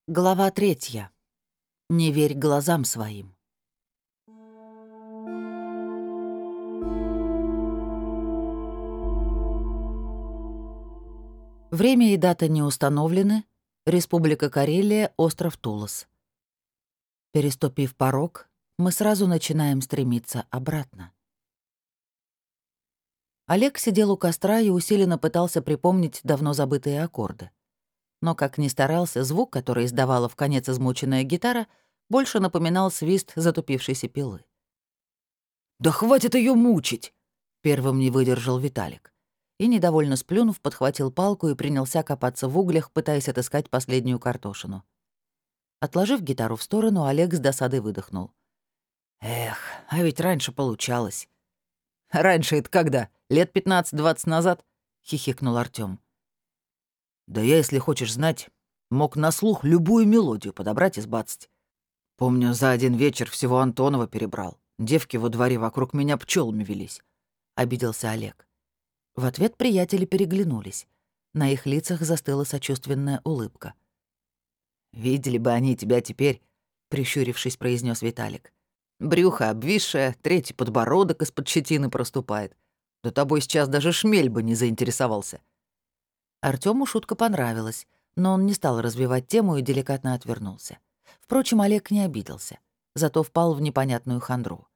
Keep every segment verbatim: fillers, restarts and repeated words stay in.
Глава третья. Не верь глазам своим. Время и дата не установлены. Республика Карелия, остров Тулос. Переступив порог, мы сразу начинаем стремиться обратно. Олег сидел у костра и усиленно пытался припомнить давно забытые аккорды. Но, как ни старался, звук, который издавала вконец измученная гитара, больше напоминал свист затупившейся пилы. «Да хватит ее мучить!» — первым не выдержал Виталик. И, недовольно сплюнув, подхватил палку и принялся копаться в углях, пытаясь отыскать последнюю картошину. Отложив гитару в сторону, Олег с досадой выдохнул. «Эх, а ведь раньше получалось». «Раньше это когда? Лет пятнадцать-двадцать назад?» — хихикнул Артём. «Да я, если хочешь знать, мог на слух любую мелодию подобрать и сбацать. Помню, за один вечер всего Антонова перебрал. Девки во дворе вокруг меня пчелами велись», — обиделся Олег. В ответ приятели переглянулись. На их лицах застыла сочувственная улыбка. «Видели бы они тебя теперь», — прищурившись, произнес Виталик. «Брюхо обвисшее, третий подбородок из-под щетины проступает. Да тобой сейчас даже шмель бы не заинтересовался». Артёму шутка понравилась, но он не стал развивать тему и деликатно отвернулся. Впрочем, Олег не обиделся, зато впал в непонятную хандру.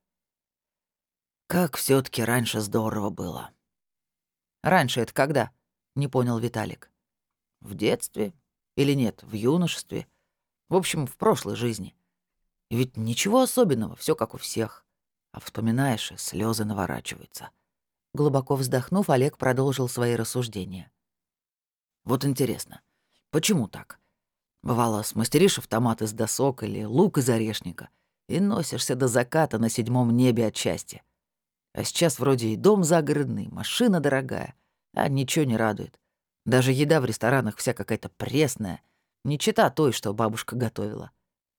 «Как все таки раньше здорово было». «Раньше это когда?» — не понял Виталик. «В детстве? Или нет, в юношестве? В общем, в прошлой жизни. И ведь ничего особенного, все как у всех. А вспоминаешь, и слезы наворачиваются». Глубоко вздохнув, Олег продолжил свои рассуждения. «Вот интересно, почему так? Бывало, смастеришь автомат из досок или лук из орешника и носишься до заката на седьмом небе от счастья. А сейчас вроде и дом загородный, машина дорогая, а ничего не радует. Даже еда в ресторанах вся какая-то пресная, не чета той, что бабушка готовила».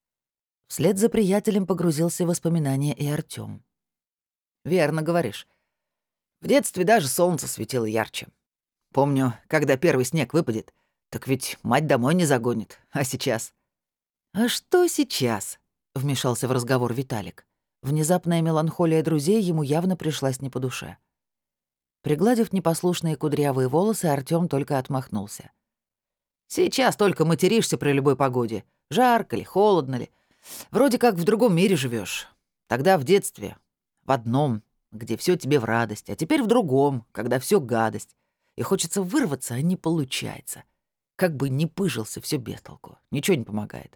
Вслед за приятелем погрузился в воспоминания и Артём. «Верно говоришь. В детстве даже солнце светило ярче. Помню, когда первый снег выпадет, так ведь мать домой не загонит. А сейчас?» «А что сейчас?» — вмешался в разговор Виталик. Внезапная меланхолия друзей ему явно пришлась не по душе. Пригладив непослушные кудрявые волосы, Артём только отмахнулся. «Сейчас только материшься при любой погоде. Жарко ли, холодно ли. Вроде как в другом мире живешь. Тогда в детстве в одном, где все тебе в радость, а теперь в другом, когда все гадость. И хочется вырваться, а не получается. Как бы ни пыжился, все без толку. Ничего не помогает».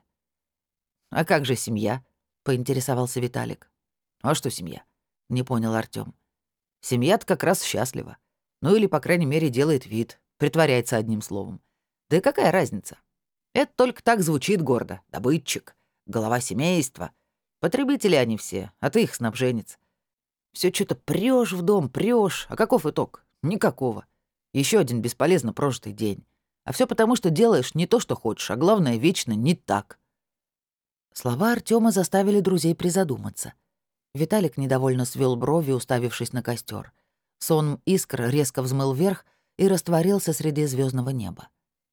«А как же семья?» — поинтересовался Виталик. «А что семья?» — не понял Артём. «Семья-то как раз счастлива. Ну или, по крайней мере, делает вид, притворяется одним словом. Да и какая разница? Это только так звучит гордо. Добытчик, голова семейства. Потребители они все, а ты их снабженец. Все что-то прёшь в дом, прёшь. А каков итог? Никакого. Еще один бесполезно прожитый день. А все потому, что делаешь не то, что хочешь, а главное, вечно не так». Слова Артёма заставили друзей призадуматься. Виталик недовольно свел брови, уставившись на костер. Сон искр резко взмыл вверх и растворился среди звездного неба.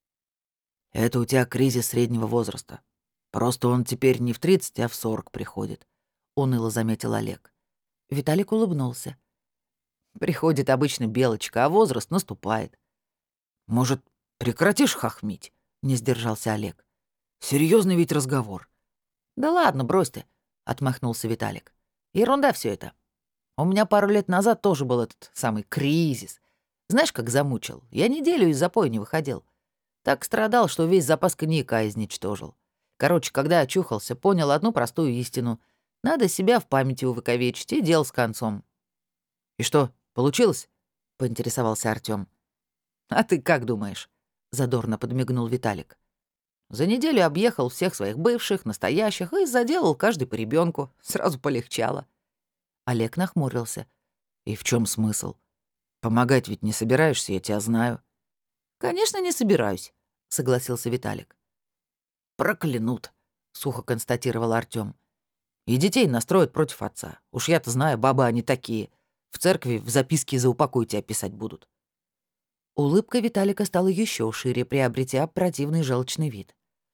«Это у тебя кризис среднего возраста. Просто он теперь не в тридцать, а в сорок приходит», — уныло заметил Олег. Виталик улыбнулся. «Приходит обычно белочка, а возраст наступает». «Может, прекратишь хохмить?» — не сдержался Олег. Серьезный ведь разговор». «Да ладно, брось ты», — отмахнулся Виталик. «Ерунда все это. У меня пару лет назад тоже был этот самый кризис. Знаешь, как замучил? Я неделю из запоя не выходил. Так страдал, что весь запас коньяка изничтожил. Короче, когда очухался, понял одну простую истину. Надо себя в памяти увековечить, и дел с концом». «И что, получилось?» — поинтересовался Артём. «А ты как думаешь?» — задорно подмигнул Виталик. «За неделю объехал всех своих бывших, настоящих и заделал каждый по ребенку. Сразу полегчало». Олег нахмурился. «И в чем смысл? Помогать ведь не собираешься, я тебя знаю». «Конечно, не собираюсь», — согласился Виталик. «Проклянут», — сухо констатировал Артём. «И детей настроят против отца. Уж я-то знаю, бабы они такие. В церкви в записке за упокой тебя писать будут». Улыбка Виталика стала еще шире, приобретя противный желчный вид.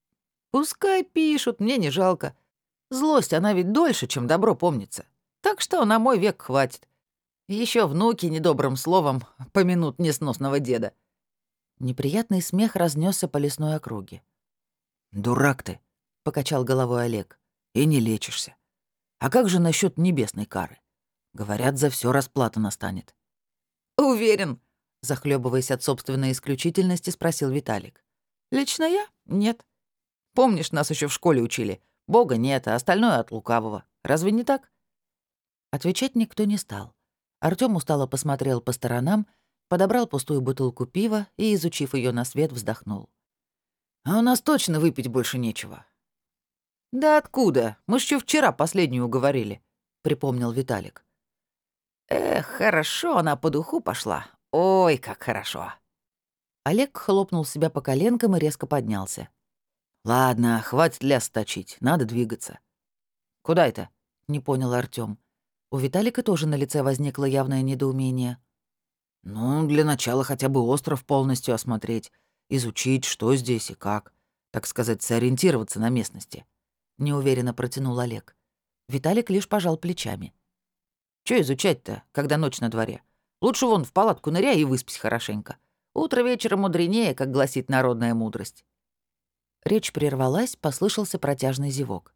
Пускай пишут, мне не жалко. Злость, она ведь дольше, чем добро помнится. Так что на мой век хватит. Еще внуки недобрым словом помянут несносного деда». Неприятный смех разнесся по лесной округе. «Дурак ты», — покачал головой Олег, — «и не лечишься. А как же насчет небесной кары? Говорят, за все расплата настанет». «Уверен», — захлебываясь от собственной исключительности, спросил Виталик. «Лично я? Нет. Помнишь, нас еще в школе учили? Бога нет, а остальное от лукавого. Разве не так?» Отвечать никто не стал. Артём устало посмотрел по сторонам, подобрал пустую бутылку пива и, изучив ее на свет, вздохнул. «А у нас точно выпить больше нечего». «Да откуда? Мы ж ещё вчера последнюю уговорили», — припомнил Виталик. «Эх, хорошо она по духу пошла. Ой, как хорошо». Олег хлопнул себя по коленкам и резко поднялся. «Ладно, хватит ляс точить, надо двигаться». «Куда это?» — не понял Артём. У Виталика тоже на лице возникло явное недоумение. «Ну, для начала хотя бы остров полностью осмотреть, изучить, что здесь и как, так сказать, сориентироваться на местности», — неуверенно протянул Олег. Виталик лишь пожал плечами. «Чё изучать-то, когда ночь на дворе? Лучше вон в палатку ныряй и выспись хорошенько. Утро вечера мудренее, как гласит народная мудрость». Речь прервалась, послышался протяжный зевок.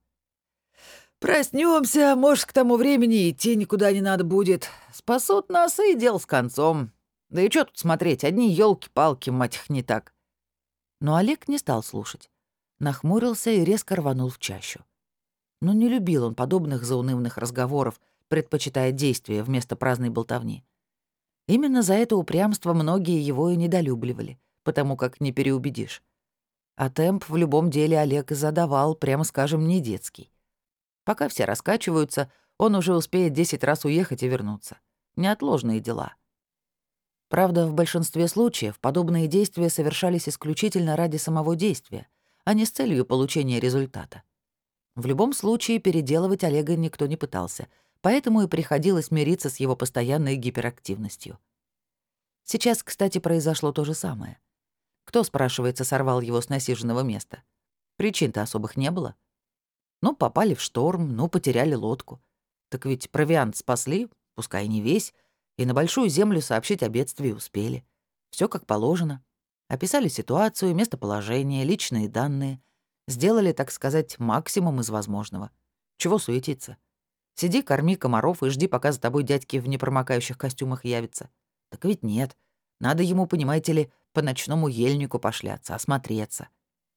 Проснемся, может, к тому времени идти никуда не надо будет. Спасут нас, и дел с концом. Да и что тут смотреть, одни елки палки мать их, не так». Но Олег не стал слушать. Нахмурился и резко рванул в чащу. Но не любил он подобных заунывных разговоров, предпочитая действия вместо праздной болтовни. Именно за это упрямство многие его и недолюбливали, потому как не переубедишь. А темп в любом деле Олег задавал, прямо скажем, не детский. Пока все раскачиваются, он уже успеет десять раз уехать и вернуться. Неотложные дела. Правда, в большинстве случаев подобные действия совершались исключительно ради самого действия, а не с целью получения результата. В любом случае переделывать Олега никто не пытался, поэтому и приходилось мириться с его постоянной гиперактивностью. Сейчас, кстати, произошло то же самое. Кто, спрашивается, сорвал его с насиженного места? Причин-то особых не было. Ну, попали в шторм, ну, потеряли лодку. Так ведь провиант спасли, пускай не весь, и на большую землю сообщить о бедствии успели. Все как положено. Описали ситуацию, местоположение, личные данные. Сделали, так сказать, максимум из возможного. Чего суетиться? Сиди, корми комаров и жди, пока за тобой дядьки в непромокающих костюмах явятся. Так ведь нет. Надо ему, понимаете ли, по ночному ельнику пошляться, осмотреться.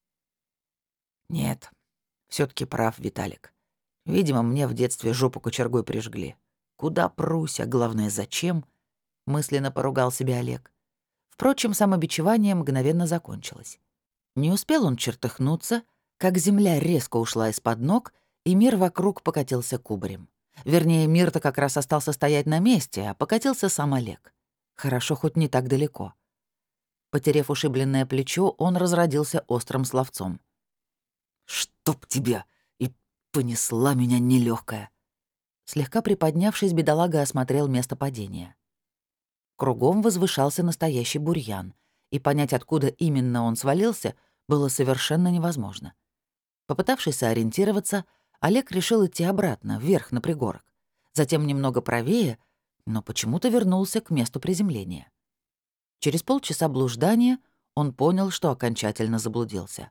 Нет, все таки прав Виталик. Видимо, мне в детстве жопу кочергой прижгли. Куда прусь, а главное, зачем? Мысленно поругал себя Олег. Впрочем, самобичевание мгновенно закончилось. Не успел он чертыхнуться, как земля резко ушла из-под ног, и мир вокруг покатился кубарем. Вернее, мир-то как раз остался стоять на месте, а покатился сам Олег. Хорошо, хоть не так далеко. Потерев ушибленное плечо, он разродился острым словцом. «Чтоб тебя! И понесла меня нелёгкая!» Слегка приподнявшись, бедолага осмотрел место падения. Кругом возвышался настоящий бурьян, и понять, откуда именно он свалился, было совершенно невозможно. Попытавшись сориентироваться, Олег решил идти обратно, вверх на пригорок. Затем немного правее, но почему-то вернулся к месту приземления. Через полчаса блуждания он понял, что окончательно заблудился.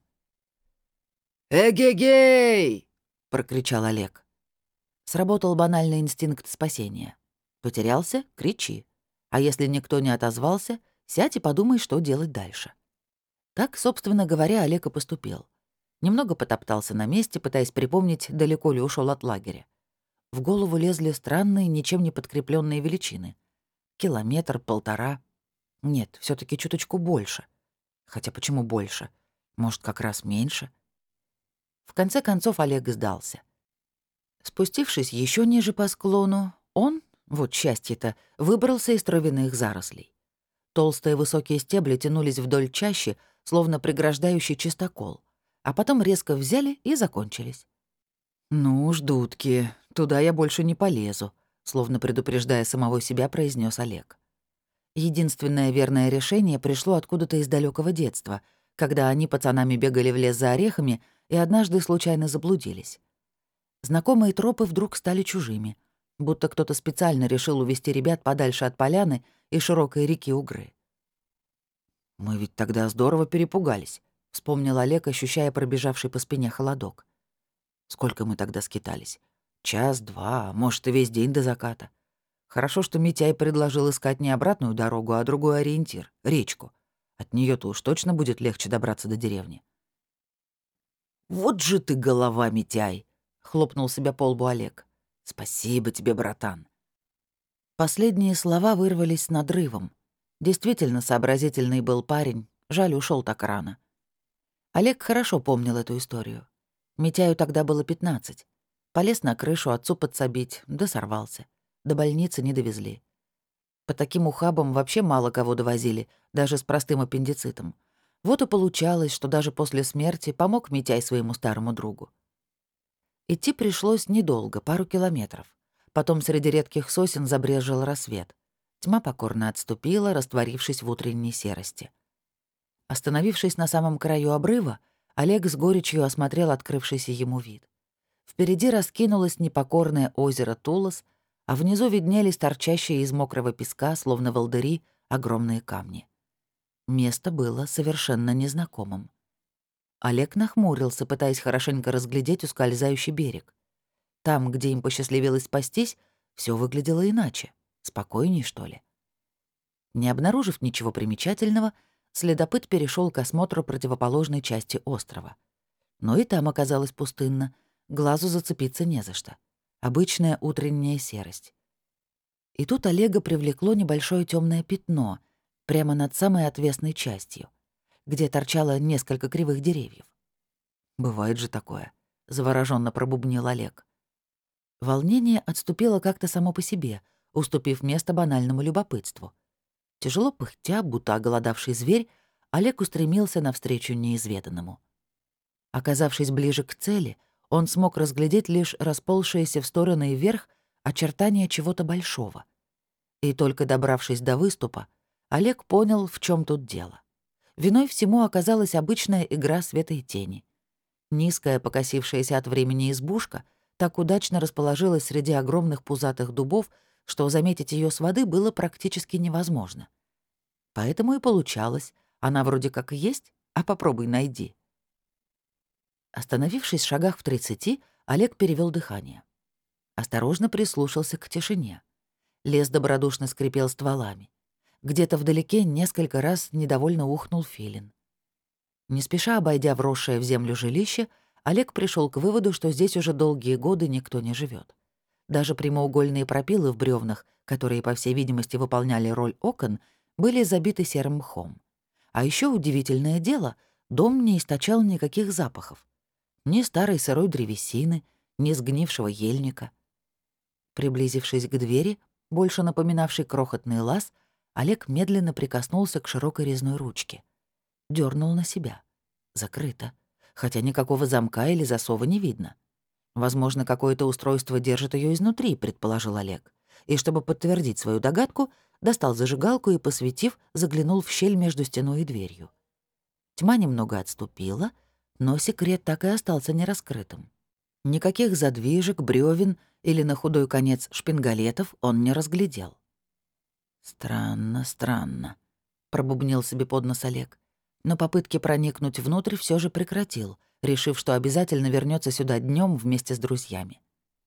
«Эгегей!» — прокричал Олег. Сработал банальный инстинкт спасения. Потерялся — кричи. А если никто не отозвался, сядь и подумай, что делать дальше. Так, собственно говоря, Олег и поступил. Немного потоптался на месте, пытаясь припомнить, далеко ли ушел от лагеря. В голову лезли странные, ничем не подкрепленные величины. Километр, полтора. Нет, все таки чуточку больше. Хотя почему больше? Может, как раз меньше? В конце концов Олег сдался. Спустившись еще ниже по склону, он, вот счастье-то, выбрался из травяных зарослей. Толстые высокие стебли тянулись вдоль чащи, словно преграждающий чистокол, а потом резко взяли и закончились. «Ну уж, дудки, туда я больше не полезу», словно предупреждая самого себя, произнес Олег. Единственное верное решение пришло откуда-то из далекого детства, когда они пацанами бегали в лес за орехами и однажды случайно заблудились. Знакомые тропы вдруг стали чужими, будто кто-то специально решил увести ребят подальше от поляны и широкой реки Угры. «Мы ведь тогда здорово перепугались», — вспомнил Олег, ощущая пробежавший по спине холодок. «Сколько мы тогда скитались? Час, два, а может, и весь день до заката. Хорошо, что Митяй предложил искать не обратную дорогу, а другой ориентир — речку. От нее то уж точно будет легче добраться до деревни». «Вот же ты голова, Митяй!» — хлопнул себя по лбу Олег. «Спасибо тебе, братан». Последние слова вырвались с надрывом. Действительно сообразительный был парень, жаль, ушел так рано. Олег хорошо помнил эту историю. Митяю тогда было пятнадцать. Полез на крышу отцу подсобить, да сорвался. До больницы не довезли. По таким ухабам вообще мало кого довозили, даже с простым аппендицитом. Вот и получалось, что даже после смерти помог Митяй своему старому другу. Идти пришлось недолго, пару километров. Потом среди редких сосен забрезжил рассвет. Тьма покорно отступила, растворившись в утренней серости. Остановившись на самом краю обрыва, Олег с горечью осмотрел открывшийся ему вид. Впереди раскинулось непокорное озеро Тулос, а внизу виднелись торчащие из мокрого песка, словно волдыри, огромные камни. Место было совершенно незнакомым. Олег нахмурился, пытаясь хорошенько разглядеть ускользающий берег. Там, где им посчастливилось спастись, все выглядело иначе, спокойней, что ли. Не обнаружив ничего примечательного, следопыт перешел к осмотру противоположной части острова. Но и там оказалось пустынно, глазу зацепиться не за что. Обычная утренняя серость. И тут Олега привлекло небольшое темное пятно прямо над самой отвесной частью, где торчало несколько кривых деревьев. «Бывает же такое», — завороженно пробубнил Олег. Волнение отступило как-то само по себе, уступив место банальному любопытству. Тяжело пыхтя, будто оголодавший зверь, Олег устремился навстречу неизведанному. Оказавшись ближе к цели, он смог разглядеть лишь расползшиеся в стороны и вверх очертания чего-то большого. И только добравшись до выступа, Олег понял, в чем тут дело. Виной всему оказалась обычная игра света и тени. Низкая, покосившаяся от времени избушка так удачно расположилась среди огромных пузатых дубов, что заметить ее с воды было практически невозможно. Поэтому и получалось, она вроде как и есть, а попробуй найди. Остановившись в шагах в тридцати, Олег перевел дыхание. Осторожно прислушался к тишине. Лес добродушно скрипел стволами. Где-то вдалеке несколько раз недовольно ухнул филин. Не спеша обойдя вросшее в землю жилище, Олег пришел к выводу, что здесь уже долгие годы никто не живет. Даже прямоугольные пропилы в бревнах, которые, по всей видимости, выполняли роль окон, были забиты серым мхом. А еще удивительное дело, дом не источал никаких запахов. Ни старой сырой древесины, ни сгнившего ельника. Приблизившись к двери, больше напоминавшей крохотный лаз, Олег медленно прикоснулся к широкой резной ручке. Дёрнул на себя. Закрыто. Хотя никакого замка или засова не видно. Возможно, какое-то устройство держит ее изнутри, предположил Олег. И чтобы подтвердить свою догадку, достал зажигалку и, посветив, заглянул в щель между стеной и дверью. Тьма немного отступила, но секрет так и остался нераскрытым. Никаких задвижек, бревен или, на худой конец, шпингалетов он не разглядел. «Странно, странно», — пробубнил себе под нос Олег. Но попытки проникнуть внутрь все же прекратил, решив, что обязательно вернется сюда днем вместе с друзьями.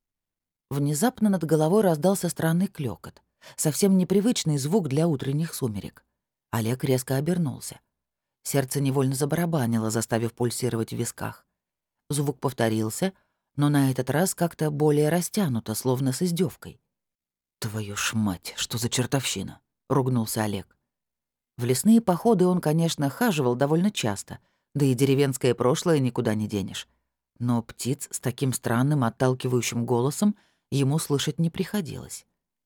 Внезапно над головой раздался странный клёкот, совсем непривычный звук для утренних сумерек. Олег резко обернулся. Сердце невольно забарабанило, заставив пульсировать в висках. Звук повторился, но на этот раз как-то более растянуто, словно с издевкой. «Твою ж мать, что за чертовщина!» — ругнулся Олег. В лесные походы он, конечно, хаживал довольно часто, да и деревенское прошлое никуда не денешь. Но птиц с таким странным отталкивающим голосом ему слышать не приходилось.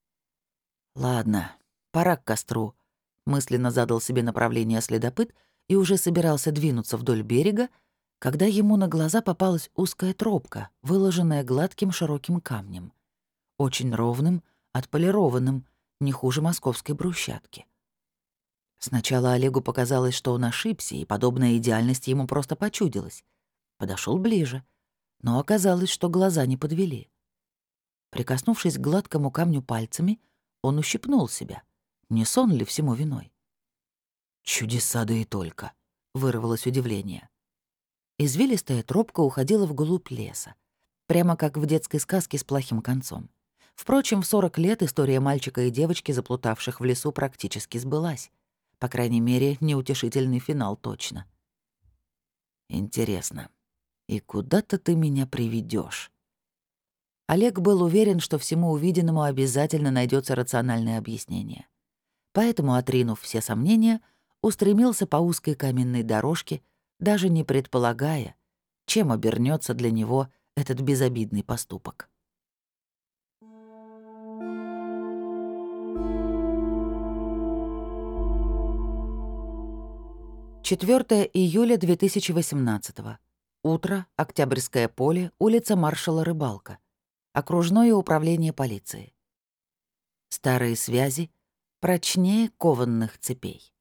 «Ладно, пора к костру», — мысленно задал себе направление следопыт и уже собирался двинуться вдоль берега, когда ему на глаза попалась узкая тропка, выложенная гладким широким камнем. Очень ровным, отполированным, не хуже московской брусчатки. Сначала Олегу показалось, что он ошибся, и подобная идеальность ему просто почудилась. Подошел ближе, но оказалось, что глаза не подвели. Прикоснувшись к гладкому камню пальцами, он ущипнул себя. Не сон ли всему виной? «Чудеса да и только», — вырвалось удивление. Извилистая тропка уходила вглубь леса, прямо как в детской сказке с плохим концом. Впрочем, в сорок лет история мальчика и девочки, заплутавших в лесу, практически сбылась. По крайней мере, неутешительный финал точно. «Интересно, и куда-то ты меня приведешь? Олег был уверен, что всему увиденному обязательно найдется рациональное объяснение. Поэтому, отринув все сомнения, устремился по узкой каменной дорожке, даже не предполагая, чем обернется для него этот безобидный поступок. четвёртого июля две тысячи восемнадцатого. Утро, Октябрьское поле, улица Маршала Рыбалка. Окружное управление полиции. Старые связи прочнее кованных цепей.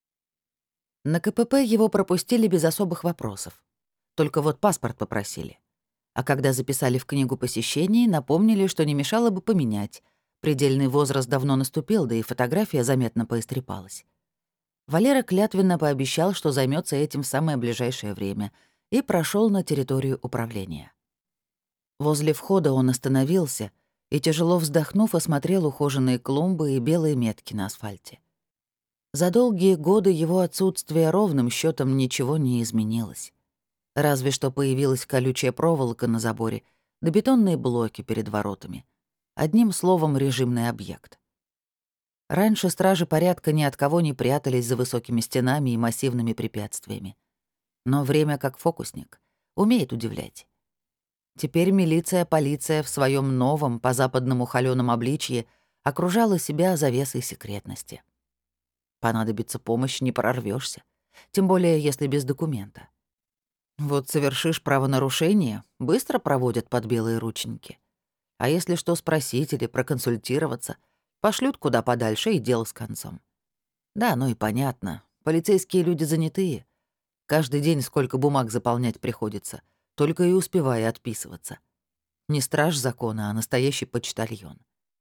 На КПП его пропустили без особых вопросов. Только вот паспорт попросили. А когда записали в книгу посещений, напомнили, что не мешало бы поменять. Предельный возраст давно наступил, да и фотография заметно поистрепалась. Валера клятвенно пообещал, что займется этим в самое ближайшее время, и прошел на территорию управления. Возле входа он остановился и, тяжело вздохнув, осмотрел ухоженные клумбы и белые метки на асфальте. За долгие годы его отсутствия ровным счетом ничего не изменилось. Разве что появилась колючая проволока на заборе, да бетонные блоки перед воротами. Одним словом, режимный объект. Раньше стражи порядка ни от кого не прятались за высокими стенами и массивными препятствиями. Но время как фокусник. Умеет удивлять. Теперь милиция, полиция в своем новом, по-западному холёном обличье окружала себя завесой секретности. Понадобится помощь, не прорвешься, тем более если без документа. Вот совершишь правонарушение, быстро проводят под белые рученьки. А если что спросить или проконсультироваться, пошлют куда подальше и дело с концом. Да, ну и понятно, полицейские люди занятые. Каждый день сколько бумаг заполнять приходится, только и успевая отписываться. Не страж закона, а настоящий почтальон.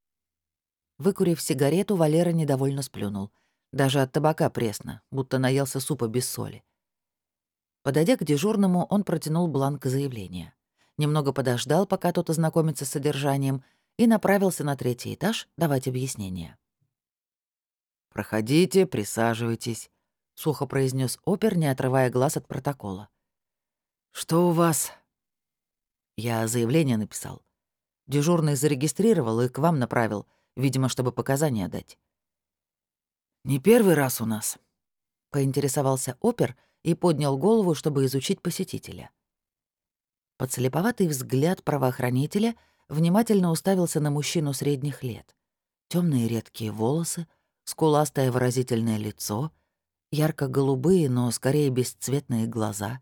Выкурив сигарету, Валера недовольно сплюнул. Даже от табака пресно, будто наелся супа без соли. Подойдя к дежурному, он протянул бланк заявления. Немного подождал, пока тот ознакомится с содержанием, и направился на третий этаж давать объяснения. «Проходите, присаживайтесь», — сухо произнес опер, не отрывая глаз от протокола. «Что у вас?» Я заявление написал. Дежурный зарегистрировал и к вам направил, видимо, чтобы показания дать. «Не первый раз у нас», — поинтересовался опер и поднял голову, чтобы изучить посетителя. Подслеповатый взгляд правоохранителя внимательно уставился на мужчину средних лет. Темные редкие волосы, скуластое выразительное лицо, ярко-голубые, но скорее бесцветные глаза.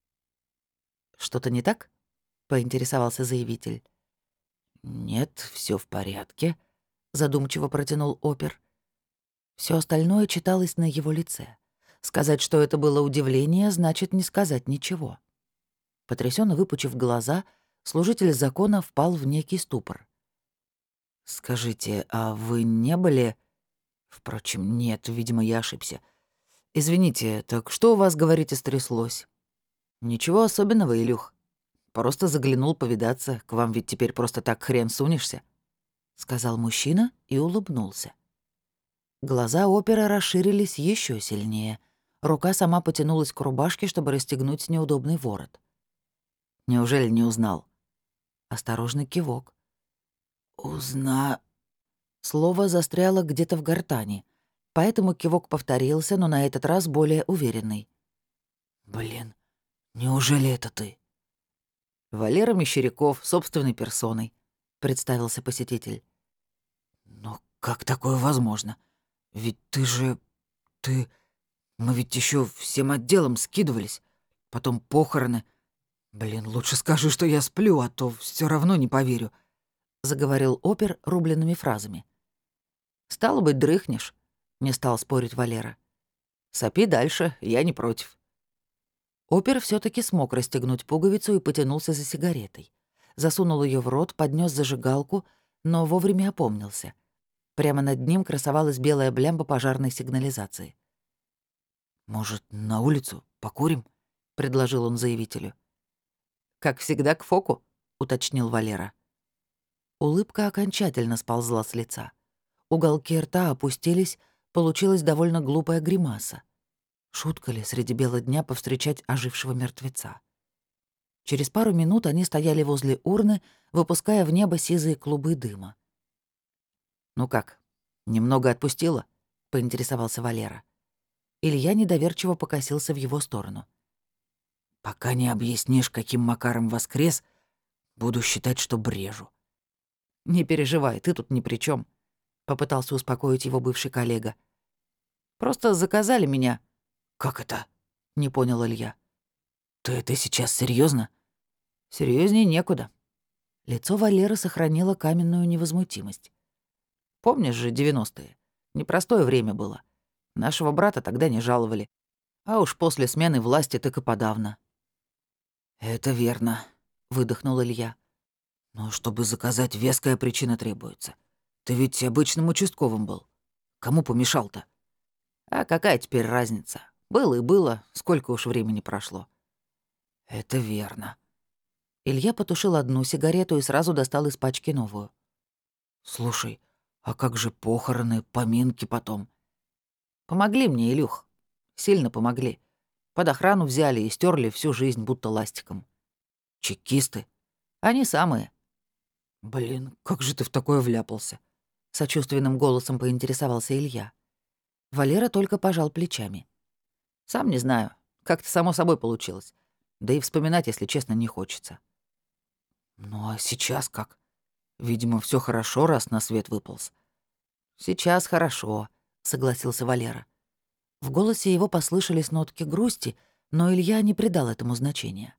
«Что-то не так?» — поинтересовался заявитель. «Нет, все в порядке», — задумчиво протянул опер. Все остальное читалось на его лице. Сказать, что это было удивление, значит не сказать ничего. Потрясенно выпучив глаза, служитель закона впал в некий ступор. «Скажите, а вы не были...» «Впрочем, нет, видимо, я ошибся. Извините, так что у вас, говорите, стряслось?» «Ничего особенного, Илюх. Просто заглянул повидаться, к вам ведь теперь просто так хрен сунешься», — сказал мужчина и улыбнулся. Глаза опера расширились еще сильнее. Рука сама потянулась к рубашке, чтобы расстегнуть неудобный ворот. «Неужели не узнал?» Осторожный кивок. «Узна...» Слово застряло где-то в гортани, поэтому кивок повторился, но на этот раз более уверенный. «Блин, неужели это ты?» «Валера Мещеряков, собственной персоной», — представился посетитель. «Но как такое возможно? Ведь ты же... ты... Мы ведь еще всем отделом скидывались. Потом похороны. Блин, лучше скажи, что я сплю, а то все равно не поверю», — заговорил опер рубленными фразами. «Стало быть, дрыхнешь», — не стал спорить Валера. «Сопи дальше, я не против». Опер все таки смог расстегнуть пуговицу и потянулся за сигаретой. Засунул ее в рот, поднес зажигалку, но вовремя опомнился. Прямо над ним красовалась белая блямба пожарной сигнализации. «Может, на улицу покурим?» — предложил он заявителю. «Как всегда, к фоку», — уточнил Валера. Улыбка окончательно сползла с лица. Уголки рта опустились, получилась довольно глупая гримаса. Шутка ли среди бела дня повстречать ожившего мертвеца? Через пару минут они стояли возле урны, выпуская в небо сизые клубы дыма. «Ну как, немного отпустила?» — поинтересовался Валера. Илья недоверчиво покосился в его сторону. «Пока не объяснишь, каким макаром воскрес, буду считать, что брежу». «Не переживай, ты тут ни при чем, попытался успокоить его бывший коллега. «Просто заказали меня». «Как это?» — не понял Илья. «Ты это сейчас серьезно? Серьезнее некуда». Лицо Валеры сохранило каменную невозмутимость. «Помнишь же девяностые? Непростое время было. Нашего брата тогда не жаловали. А уж после смены власти так и подавно». «Это верно», — выдохнул Илья. «Но чтобы заказать, веская причина требуется. Ты ведь обычным участковым был. Кому помешал-то?» «А какая теперь разница? Было и было, сколько уж времени прошло». «Это верно». Илья потушил одну сигарету и сразу достал из пачки новую. «Слушай, а как же похороны, поминки потом?» «Помогли мне, Илюх. Сильно помогли. Под охрану взяли и стерли всю жизнь будто ластиком». «Чекисты?» «Они самые». «Блин, как же ты в такое вляпался?» — сочувственным голосом поинтересовался Илья. Валера только пожал плечами. «Сам не знаю. Как-то само собой получилось. Да и вспоминать, если честно, не хочется». «Ну а сейчас как? Видимо, все хорошо, раз на свет выполз». «Сейчас хорошо», — согласился Валера. В голосе его послышались нотки грусти, но Илья не придал этому значения.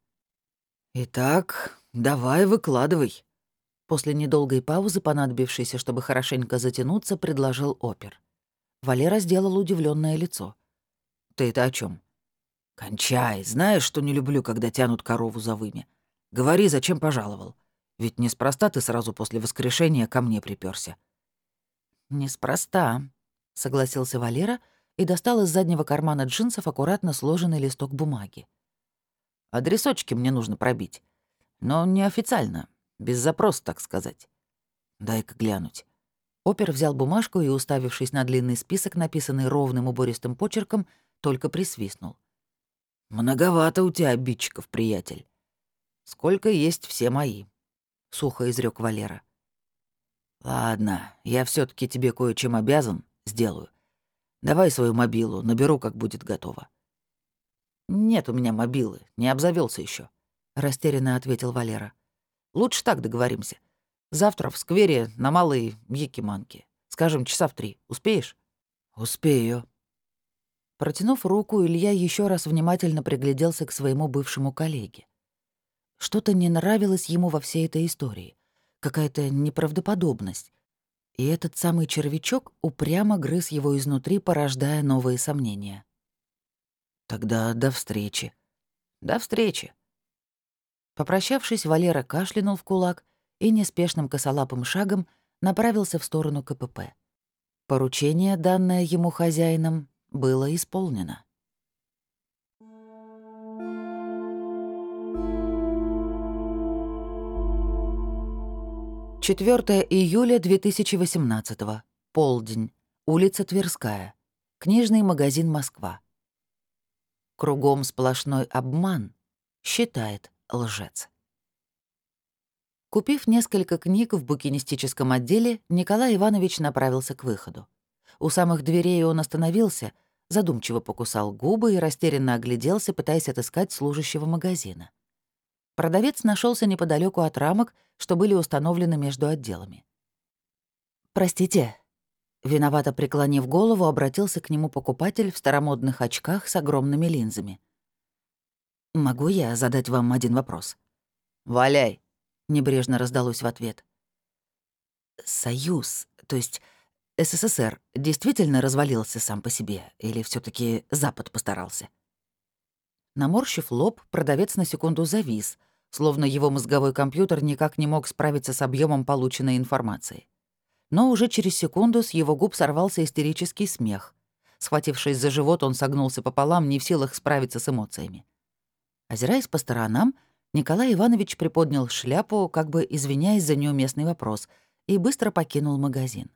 «Итак, давай выкладывай». После недолгой паузы, понадобившейся, чтобы хорошенько затянуться, предложил опер. Валера сделал удивленное лицо. «Ты это о чем? «Кончай, знаешь, что не люблю, когда тянут корову за вымя. Говори, зачем пожаловал. Ведь неспроста ты сразу после воскрешения ко мне припёрся». «Неспроста», — согласился Валера и достал из заднего кармана джинсов аккуратно сложенный листок бумаги. «Адресочки мне нужно пробить. Но неофициально, без запроса, так сказать. Дай-ка глянуть». Опер взял бумажку и, уставившись на длинный список, написанный ровным убористым почерком, только присвистнул. «Многовато у тебя обидчиков, приятель. Сколько есть, все мои», — сухо изрёк Валера. «Ладно, я все таки тебе кое-чем обязан, сделаю. Давай свою мобилу, наберу, как будет готово». «Нет у меня мобилы, не обзавелся еще, растерянно ответил Валера. «Лучше так договоримся. Завтра в сквере на Малой Якиманке. Скажем, часа в три. Успеешь?» «Успею». Протянув руку, Илья еще раз внимательно пригляделся к своему бывшему коллеге. Что-то не нравилось ему во всей этой истории. Какая-то неправдоподобность. И этот самый червячок упрямо грыз его изнутри, порождая новые сомнения. «Тогда до встречи». «До встречи». Попрощавшись, Валера кашлянул в кулак и неспешным косолапым шагом направился в сторону ка пэ пэ. Поручение, данное ему хозяином, было исполнено. четвёртого июля две тысячи восемнадцатого. Полдень. Улица Тверская. Книжный магазин «Москва». Кругом сплошной обман, считает лжец. Купив несколько книг в букинистическом отделе, Николай Иванович направился к выходу. У самых дверей он остановился, задумчиво покусал губы и растерянно огляделся, пытаясь отыскать служащего магазина. Продавец нашелся неподалеку от рамок, что были установлены между отделами. «Простите», — виновато преклонив голову, обратился к нему покупатель в старомодных очках с огромными линзами. «Могу я задать вам один вопрос?» «Валяй», — небрежно раздалось в ответ. «Союз, то есть эс эс эс эр, действительно развалился сам по себе, или все таки Запад постарался?» Наморщив лоб, продавец на секунду завис, словно его мозговой компьютер никак не мог справиться с объемом полученной информации. Но уже через секунду с его губ сорвался истерический смех. Схватившись за живот, он согнулся пополам, не в силах справиться с эмоциями. Озираясь по сторонам, Николай Иванович приподнял шляпу, как бы извиняясь за неуместный вопрос, и быстро покинул магазин.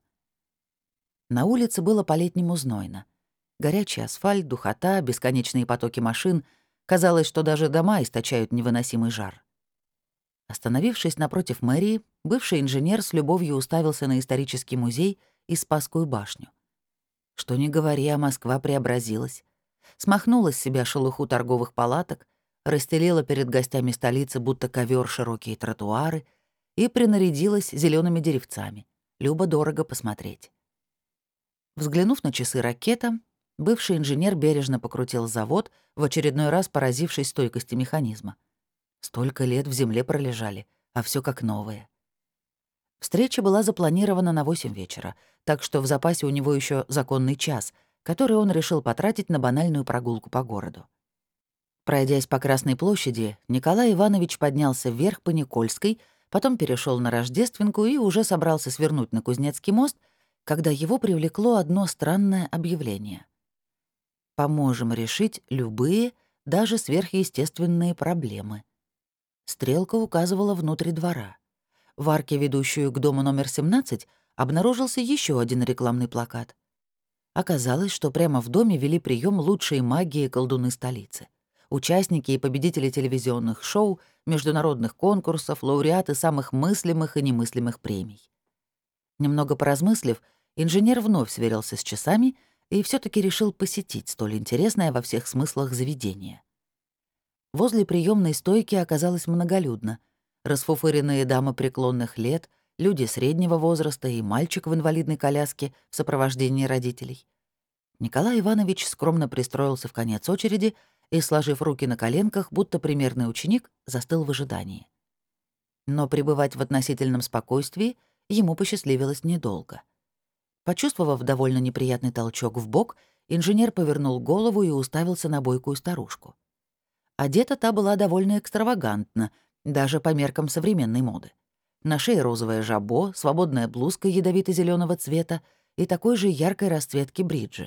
На улице было по-летнему знойно. Горячий асфальт, духота, бесконечные потоки машин. Казалось, что даже дома источают невыносимый жар. Остановившись напротив мэрии, бывший инженер с любовью уставился на исторический музей и Спасскую башню. Что ни говори, а Москва преобразилась. Смахнула с себя шелуху торговых палаток, расстелила перед гостями столицы будто ковер широкие тротуары и принарядилась зелеными деревцами. Любо-дорого посмотреть. Взглянув на часы ракета, бывший инженер бережно покрутил завод, в очередной раз поразившись стойкости механизма. Столько лет в земле пролежали, а все как новое. Встреча была запланирована на восемь вечера, так что в запасе у него еще законный час, который он решил потратить на банальную прогулку по городу. Пройдясь по Красной площади, Николай Иванович поднялся вверх по Никольской, потом перешел на Рождественку и уже собрался свернуть на Кузнецкий мост, когда его привлекло одно странное объявление. «Поможем решить любые, даже сверхъестественные проблемы». Стрелка указывала внутрь двора. В арке, ведущую к дому номер семнадцать, обнаружился еще один рекламный плакат. Оказалось, что прямо в доме вели прием лучшие маги и колдуны столицы. Участники и победители телевизионных шоу, международных конкурсов, лауреаты самых мыслимых и немыслимых премий. Немного поразмыслив, инженер вновь сверился с часами и все таки решил посетить столь интересное во всех смыслах заведение. Возле приемной стойки оказалось многолюдно. Расфуфыренные дамы преклонных лет, люди среднего возраста и мальчик в инвалидной коляске в сопровождении родителей. Николай Иванович скромно пристроился в конец очереди и, сложив руки на коленках, будто примерный ученик, застыл в ожидании. Но пребывать в относительном спокойствии ему посчастливилось недолго. Почувствовав довольно неприятный толчок в бок, инженер повернул голову и уставился на бойкую старушку. Одета та была довольно экстравагантно, даже по меркам современной моды. На шее розовое жабо, свободная блузка ядовито зеленого цвета и такой же яркой расцветки бриджи.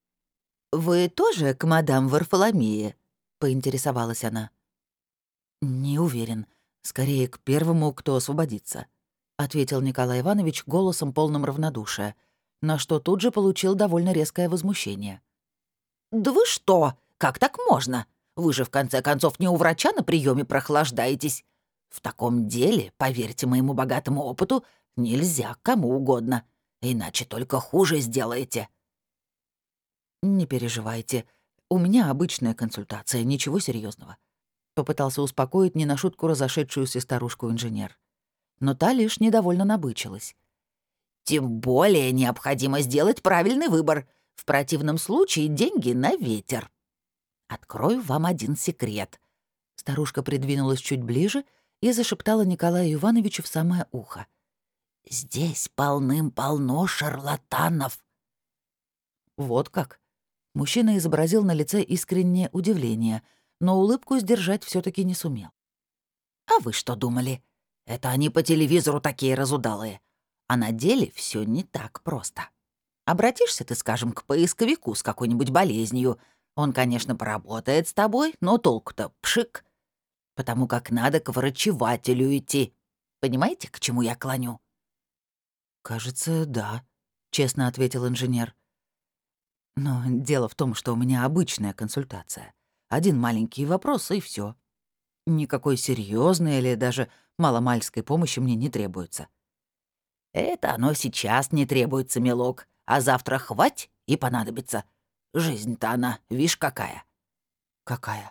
«Вы тоже к мадам Варфоломее?» — поинтересовалась она. «Не уверен. Скорее, к первому, кто освободится», — ответил Николай Иванович голосом полным равнодушия, на что тут же получил довольно резкое возмущение. «Да вы что? Как так можно? Вы же, в конце концов, не у врача на приеме прохлаждаетесь. В таком деле, поверьте моему богатому опыту, нельзя кому угодно, иначе только хуже сделаете». «Не переживайте. У меня обычная консультация, ничего серьезного. Попытался успокоить не на шутку разошедшуюся старушку-инженер. Но та лишь недовольно набычилась. «Тем более необходимо сделать правильный выбор. В противном случае деньги на ветер. Открою вам один секрет». Старушка придвинулась чуть ближе и зашептала Николаю Ивановичу в самое ухо. «Здесь полным-полно шарлатанов». «Вот как?» Мужчина изобразил на лице искреннее удивление, но улыбку сдержать все таки не сумел. «А вы что думали? Это они по телевизору такие разудалые. А на деле все не так просто. Обратишься ты, скажем, к поисковику с какой-нибудь болезнью. Он, конечно, поработает с тобой, но толку-то пшик. Потому как надо к врачевателю идти. Понимаете, к чему я клоню?» «Кажется, да», — честно ответил инженер. «Но дело в том, что у меня обычная консультация. Один маленький вопрос, и все. Никакой серьезной или даже маломальской помощи мне не требуется». «Это оно сейчас не требуется, милок, а завтра хвать и понадобится. Жизнь-то она, вишь, какая». «Какая?»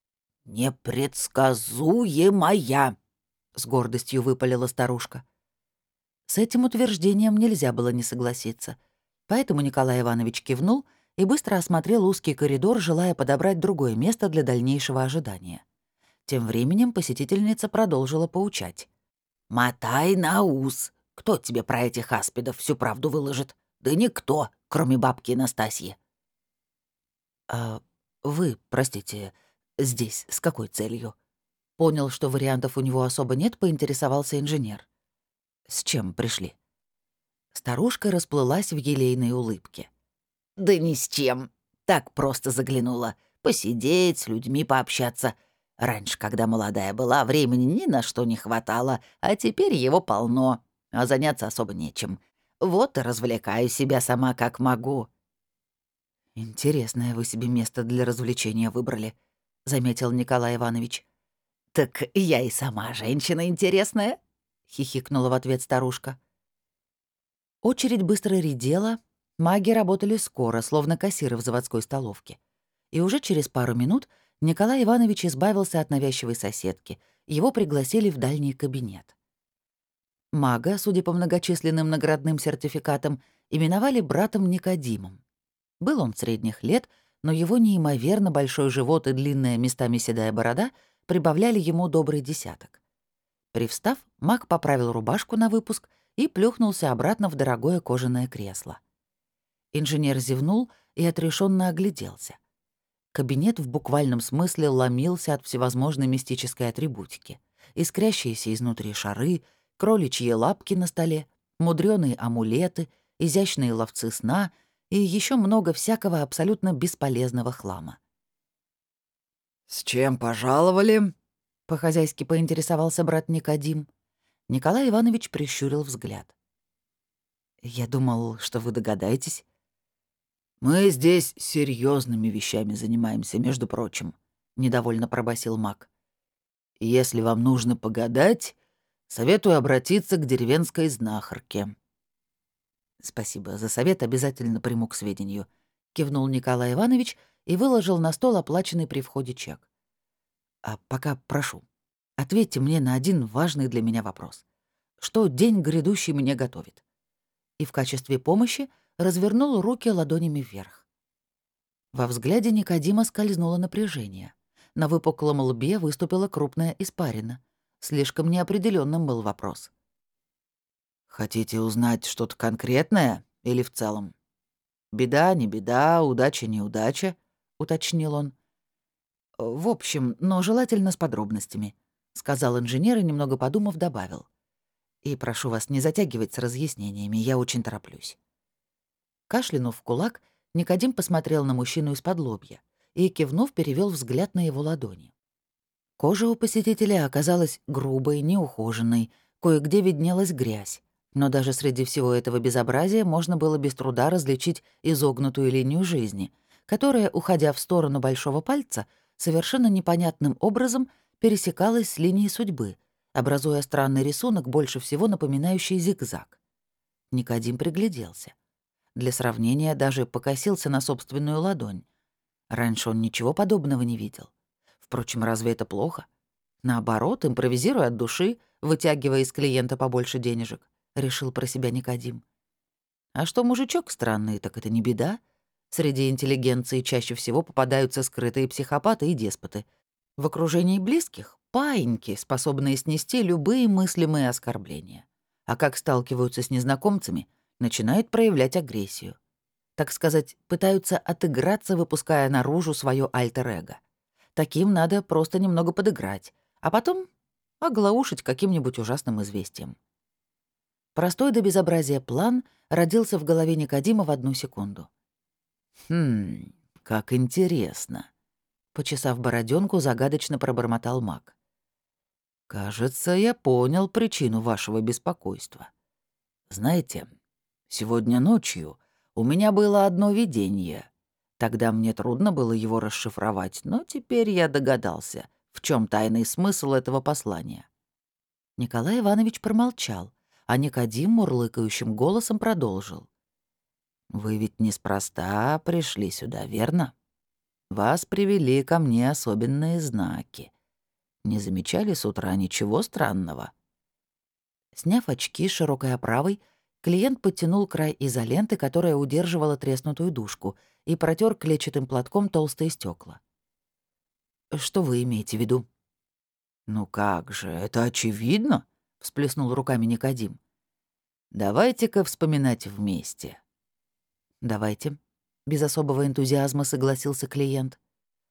«Непредсказуемая», — с гордостью выпалила старушка. С этим утверждением нельзя было не согласиться. Поэтому Николай Иванович кивнул и быстро осмотрел узкий коридор, желая подобрать другое место для дальнейшего ожидания. Тем временем посетительница продолжила поучать. «Мотай на ус. Кто тебе про этих аспидов всю правду выложит? Да никто, кроме бабки Настасьи». «А вы, простите, здесь с какой целью?» Понял, что вариантов у него особо нет, поинтересовался инженер. «С чем пришли?» Старушка расплылась в елейной улыбке. «Да ни с чем. Так просто заглянула. Посидеть, с людьми пообщаться. Раньше, когда молодая была, времени ни на что не хватало, а теперь его полно, а заняться особо нечем. Вот и развлекаю себя сама как могу». «Интересное вы себе место для развлечения выбрали», — заметил Николай Иванович. «Так я и сама женщина интересная», — хихикнула в ответ старушка. Очередь быстро редела, маги работали скоро, словно кассиры в заводской столовке. И уже через пару минут Николай Иванович избавился от навязчивой соседки. Его пригласили в дальний кабинет. Мага, судя по многочисленным наградным сертификатам, именовали братом Никодимом. Был он средних лет, но его неимоверно большой живот и длинная местами седая борода прибавляли ему добрый десяток. Привстав, маг поправил рубашку на выпуск и плюхнулся обратно в дорогое кожаное кресло. Инженер зевнул и отрешенно огляделся. Кабинет в буквальном смысле ломился от всевозможной мистической атрибутики. Искрящиеся изнутри шары, кроличьи лапки на столе, мудреные амулеты, изящные ловцы сна и еще много всякого абсолютно бесполезного хлама. «С чем пожаловали?» — по-хозяйски поинтересовался брат Никодим. Николай Иванович прищурил взгляд. «Я думал, что вы догадаетесь». «Мы здесь серьезными вещами занимаемся, между прочим», — недовольно пробасил маг. «Если вам нужно погадать, советую обратиться к деревенской знахарке». «Спасибо за совет, обязательно приму к сведению», — кивнул Николай Иванович и выложил на стол оплаченный при входе чек. «А пока прошу, ответьте мне на один важный для меня вопрос. Что день грядущий мне готовит?» И в качестве помощи развернул руки ладонями вверх. Во взгляде Никодима скользнуло напряжение. На выпуклом лбе выступила крупная испарина. Слишком неопределенным был вопрос. «Хотите узнать что-то конкретное или в целом?» «Беда, не беда, удача, не удача», — уточнил он. «В общем, но желательно с подробностями», — сказал инженер и, немного подумав, добавил. «И прошу вас не затягивать с разъяснениями, я очень тороплюсь». Кашлянув в кулак, Никодим посмотрел на мужчину из-под лобья и, кивнув, перевел взгляд на его ладони. Кожа у посетителя оказалась грубой, неухоженной, кое-где виднелась грязь, но даже среди всего этого безобразия можно было без труда различить изогнутую линию жизни, которая, уходя в сторону большого пальца, совершенно непонятным образом пересекалась с линией судьбы, образуя странный рисунок, больше всего напоминающий зигзаг. Никодим пригляделся. Для сравнения даже покосился на собственную ладонь. Раньше он ничего подобного не видел. Впрочем, разве это плохо? Наоборот, импровизируя от души, вытягивая из клиента побольше денежек, решил про себя Никодим. А что мужичок странный, так это не беда. Среди интеллигенции чаще всего попадаются скрытые психопаты и деспоты. В окружении близких — паиньки, способные снести любые мыслимые оскорбления. А как сталкиваются с незнакомцами, начинают проявлять агрессию. Так сказать, пытаются отыграться, выпуская наружу свое альтер-эго. Таким надо просто немного подыграть, а потом оглаушить каким-нибудь ужасным известием. Простой до безобразия план родился в голове Никодима в одну секунду. «Хм, как интересно», — почесав бороденку, загадочно пробормотал маг. «Кажется, я понял причину вашего беспокойства. Знаете, сегодня ночью у меня было одно видение. Тогда мне трудно было его расшифровать, но теперь я догадался, в чем тайный смысл этого послания». Николай Иванович промолчал, а Никодим мурлыкающим голосом продолжил. «Вы ведь неспроста пришли сюда, верно? Вас привели ко мне особенные знаки. Не замечали с утра ничего странного?» Сняв очки с широкой оправой, клиент подтянул край изоленты, которая удерживала треснутую дужку, и протер клетчатым платком толстые стекла. «Что вы имеете в виду?» «Ну как же, это очевидно», — всплеснул руками Никодим. «Давайте-ка вспоминать вместе». «Давайте», — без особого энтузиазма согласился клиент.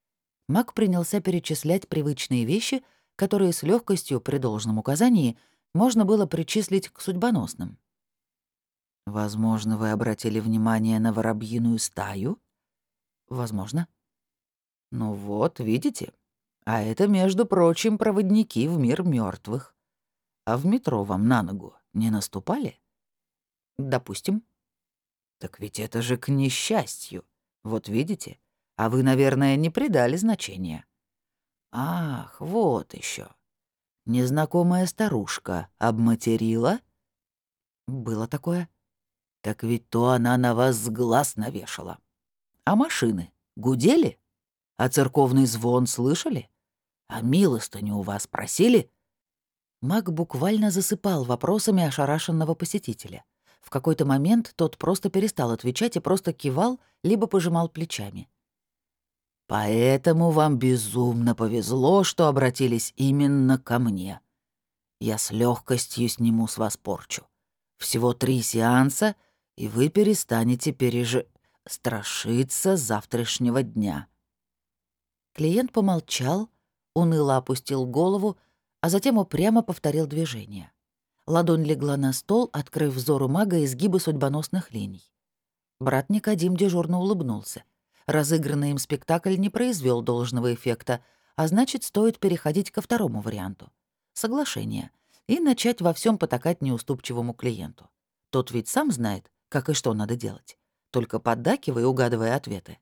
Маг принялся перечислять привычные вещи, которые с легкостью при должном указании можно было причислить к судьбоносным. «Возможно, вы обратили внимание на воробьиную стаю?» «Возможно». «Ну вот, видите? А это, между прочим, проводники в мир мертвых. А в метро вам на ногу не наступали?» «Допустим». «Так ведь это же к несчастью. Вот видите? А вы, наверное, не придали значения». «Ах, вот еще. Незнакомая старушка обматерила?» «Было такое». «Так ведь то она на вас с глаз навешала. А машины гудели? А церковный звон слышали? А милостыню у вас просили?» Маг буквально засыпал вопросами ошарашенного посетителя. В какой-то момент тот просто перестал отвечать и просто кивал, либо пожимал плечами. «Поэтому вам безумно повезло, что обратились именно ко мне. Я с легкостью сниму с вас порчу. Всего три сеанса, и вы перестанете переж... страшиться завтрашнего дня». Клиент помолчал, уныло опустил голову, а затем упрямо повторил движение. Ладонь легла на стол, открыв взору мага изгибы судьбоносных линий. Брат Никодим дежурно улыбнулся. Разыгранный им спектакль не произвел должного эффекта, а значит, стоит переходить ко второму варианту — соглашение, и начать во всем потакать неуступчивому клиенту. Тот ведь сам знает, как и что надо делать, только поддакивая и угадывая ответы.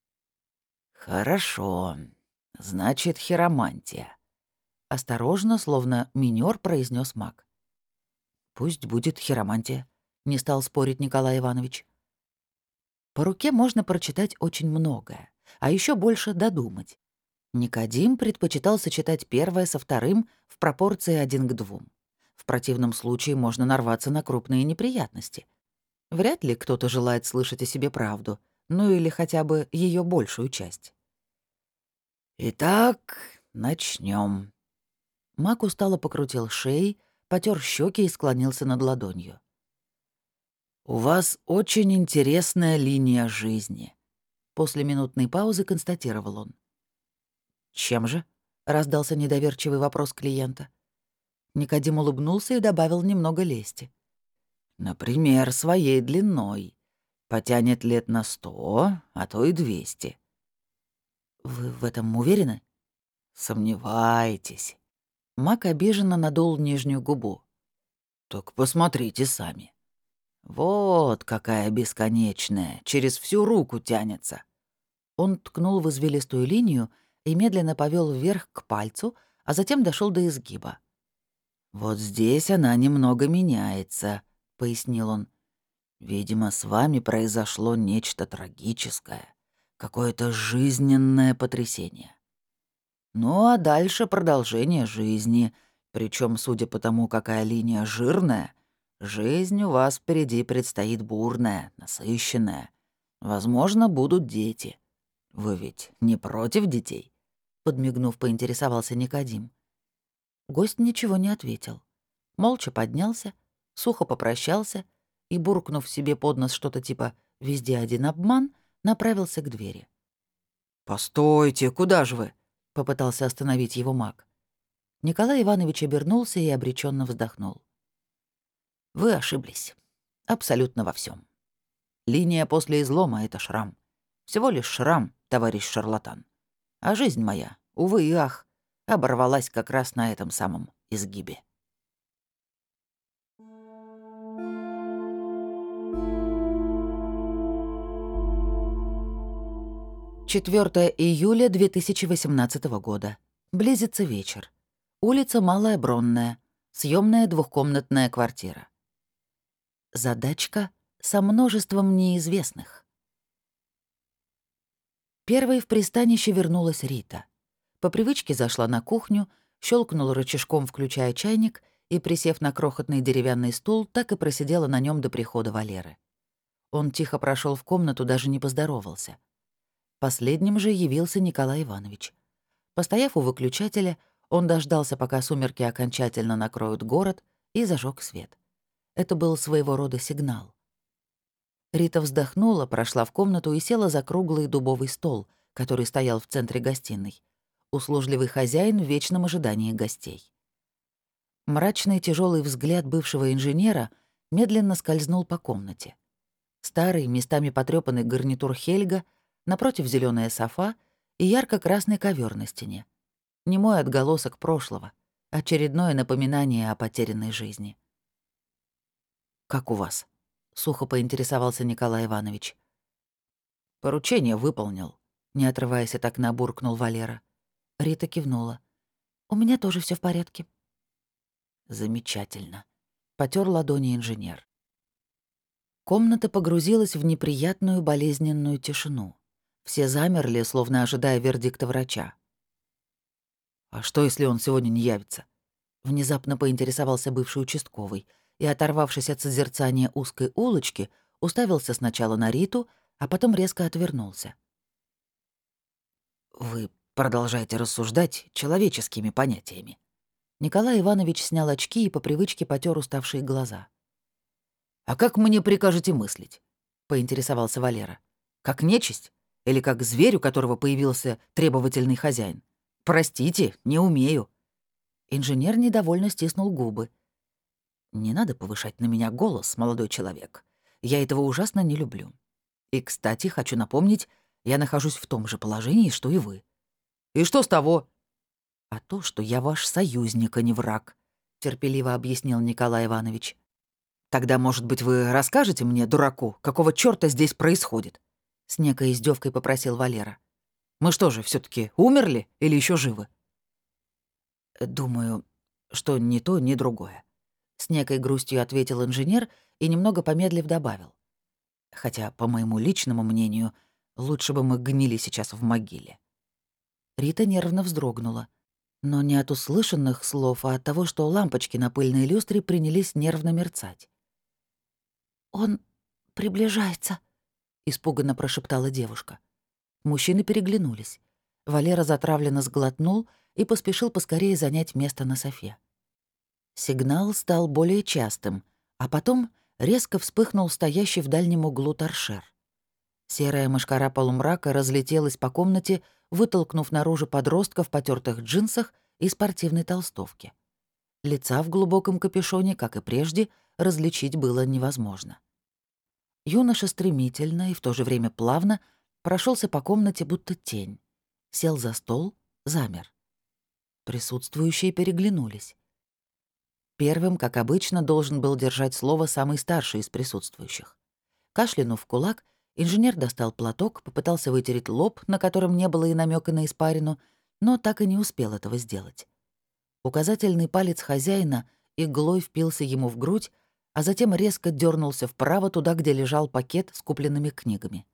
«Хорошо. Значит, хиромантия», — осторожно, словно минёр, произнес маг. «Пусть будет хиромантия», — не стал спорить Николай Иванович. По руке можно прочитать очень многое, а еще больше додумать. Никодим предпочитал сочетать первое со вторым в пропорции один к двум. В противном случае можно нарваться на крупные неприятности. Вряд ли кто-то желает слышать о себе правду, ну или хотя бы ее большую часть. «Итак, начнем. Мак устало покрутил шеей, потер щеки и склонился над ладонью. «У вас очень интересная линия жизни», — после минутной паузы констатировал он. «Чем же?» — раздался недоверчивый вопрос клиента. Никодим улыбнулся и добавил немного лести. «Например, своей длиной. Потянет лет на сто, а то и двести». «Вы в этом уверены?» «Сомневаетесь». Мак обиженно надул нижнюю губу. «Так посмотрите сами. Вот какая бесконечная, через всю руку тянется». Он ткнул в извилистую линию и медленно повел вверх к пальцу, а затем дошел до изгиба. «Вот здесь она немного меняется», — пояснил он. «Видимо, с вами произошло нечто трагическое, какое-то жизненное потрясение. Ну а дальше продолжение жизни, причем, судя по тому, какая линия жирная, жизнь у вас впереди предстоит бурная, насыщенная. Возможно, будут дети. Вы ведь не против детей?» Подмигнув, поинтересовался Никодим. Гость ничего не ответил. Молча поднялся, сухо попрощался и, буркнув себе под нос что-то типа «везде один обман», направился к двери. «Постойте, куда же вы?» — попытался остановить его маг. Николай Иванович обернулся и обреченно вздохнул. «Вы ошиблись. Абсолютно во всем. Линия после излома — это шрам. Всего лишь шрам, товарищ шарлатан. А жизнь моя, увы и ах, оборвалась как раз на этом самом изгибе». четвёртого июля две тысячи восемнадцатого года. Близится вечер. Улица Малая Бронная. Съемная двухкомнатная квартира. Задачка со множеством неизвестных. Первой в пристанище вернулась Рита. По привычке зашла на кухню, щелкнула рычажком, включая чайник, и, присев на крохотный деревянный стул, так и просидела на нем до прихода Валеры. Он тихо прошел в комнату, даже не поздоровался. Последним же явился Николай Иванович. Постояв у выключателя, он дождался, пока сумерки окончательно накроют город, и зажег свет. Это был своего рода сигнал. Рита вздохнула, прошла в комнату и села за круглый дубовый стол, который стоял в центре гостиной. Услужливый хозяин в вечном ожидании гостей. Мрачный тяжелый взгляд бывшего инженера медленно скользнул по комнате. Старый, местами потрёпанный гарнитур Хельга, напротив зеленая софа и ярко-красный ковер на стене. Немой отголосок прошлого, очередное напоминание о потерянной жизни. «Как у вас?» — сухо поинтересовался Николай Иванович. «Поручение выполнил», — не отрываясь от окна, буркнул Валера. Рита кивнула. «У меня тоже все в порядке». «Замечательно», — потер ладони инженер. Комната погрузилась в неприятную болезненную тишину. Все замерли, словно ожидая вердикта врача. «А что, если он сегодня не явится?» Внезапно поинтересовался бывший участковый и, оторвавшись от созерцания узкой улочки, уставился сначала на Риту, а потом резко отвернулся. «Вы продолжаете рассуждать человеческими понятиями». Николай Иванович снял очки и по привычке потер уставшие глаза. «А как мне прикажете мыслить?» — поинтересовался Валера. «Как нечисть? Или как зверь, у которого появился требовательный хозяин? Простите, не умею». Инженер недовольно стиснул губы. «Не надо повышать на меня голос, молодой человек. Я этого ужасно не люблю. И, кстати, хочу напомнить, я нахожусь в том же положении, что и вы». «И что с того?» «А то, что я ваш союзник, а не враг», — терпеливо объяснил Николай Иванович. «Тогда, может быть, вы расскажете мне, дураку, какого чёрта здесь происходит?» С некой издёвкой попросил Валера. «Мы что же, всё таки умерли или ещё живы?» «Думаю, что ни то, ни другое», — с некой грустью ответил инженер и, немного помедлив, добавил. «Хотя, по моему личному мнению, лучше бы мы гнили сейчас в могиле». Рита нервно вздрогнула. Но не от услышанных слов, а от того, что лампочки на пыльной люстре принялись нервно мерцать. «Он приближается», — испуганно прошептала девушка. Мужчины переглянулись. Валера затравленно сглотнул и поспешил поскорее занять место на софе. Сигнал стал более частым, а потом резко вспыхнул стоящий в дальнем углу торшер. Серая мошкара полумрака разлетелась по комнате, вытолкнув наружу подростка в потертых джинсах и спортивной толстовке. Лица в глубоком капюшоне, как и прежде, различить было невозможно. Юноша стремительно и в то же время плавно прошелся по комнате, будто тень. Сел за стол, замер. Присутствующие переглянулись. Первым, как обычно, должен был держать слово самый старший из присутствующих. Кашлянув в кулак, инженер достал платок, попытался вытереть лоб, на котором не было и намека на испарину, но так и не успел этого сделать. Указательный палец хозяина иглой впился ему в грудь, а затем резко дернулся вправо туда, где лежал пакет с купленными книгами.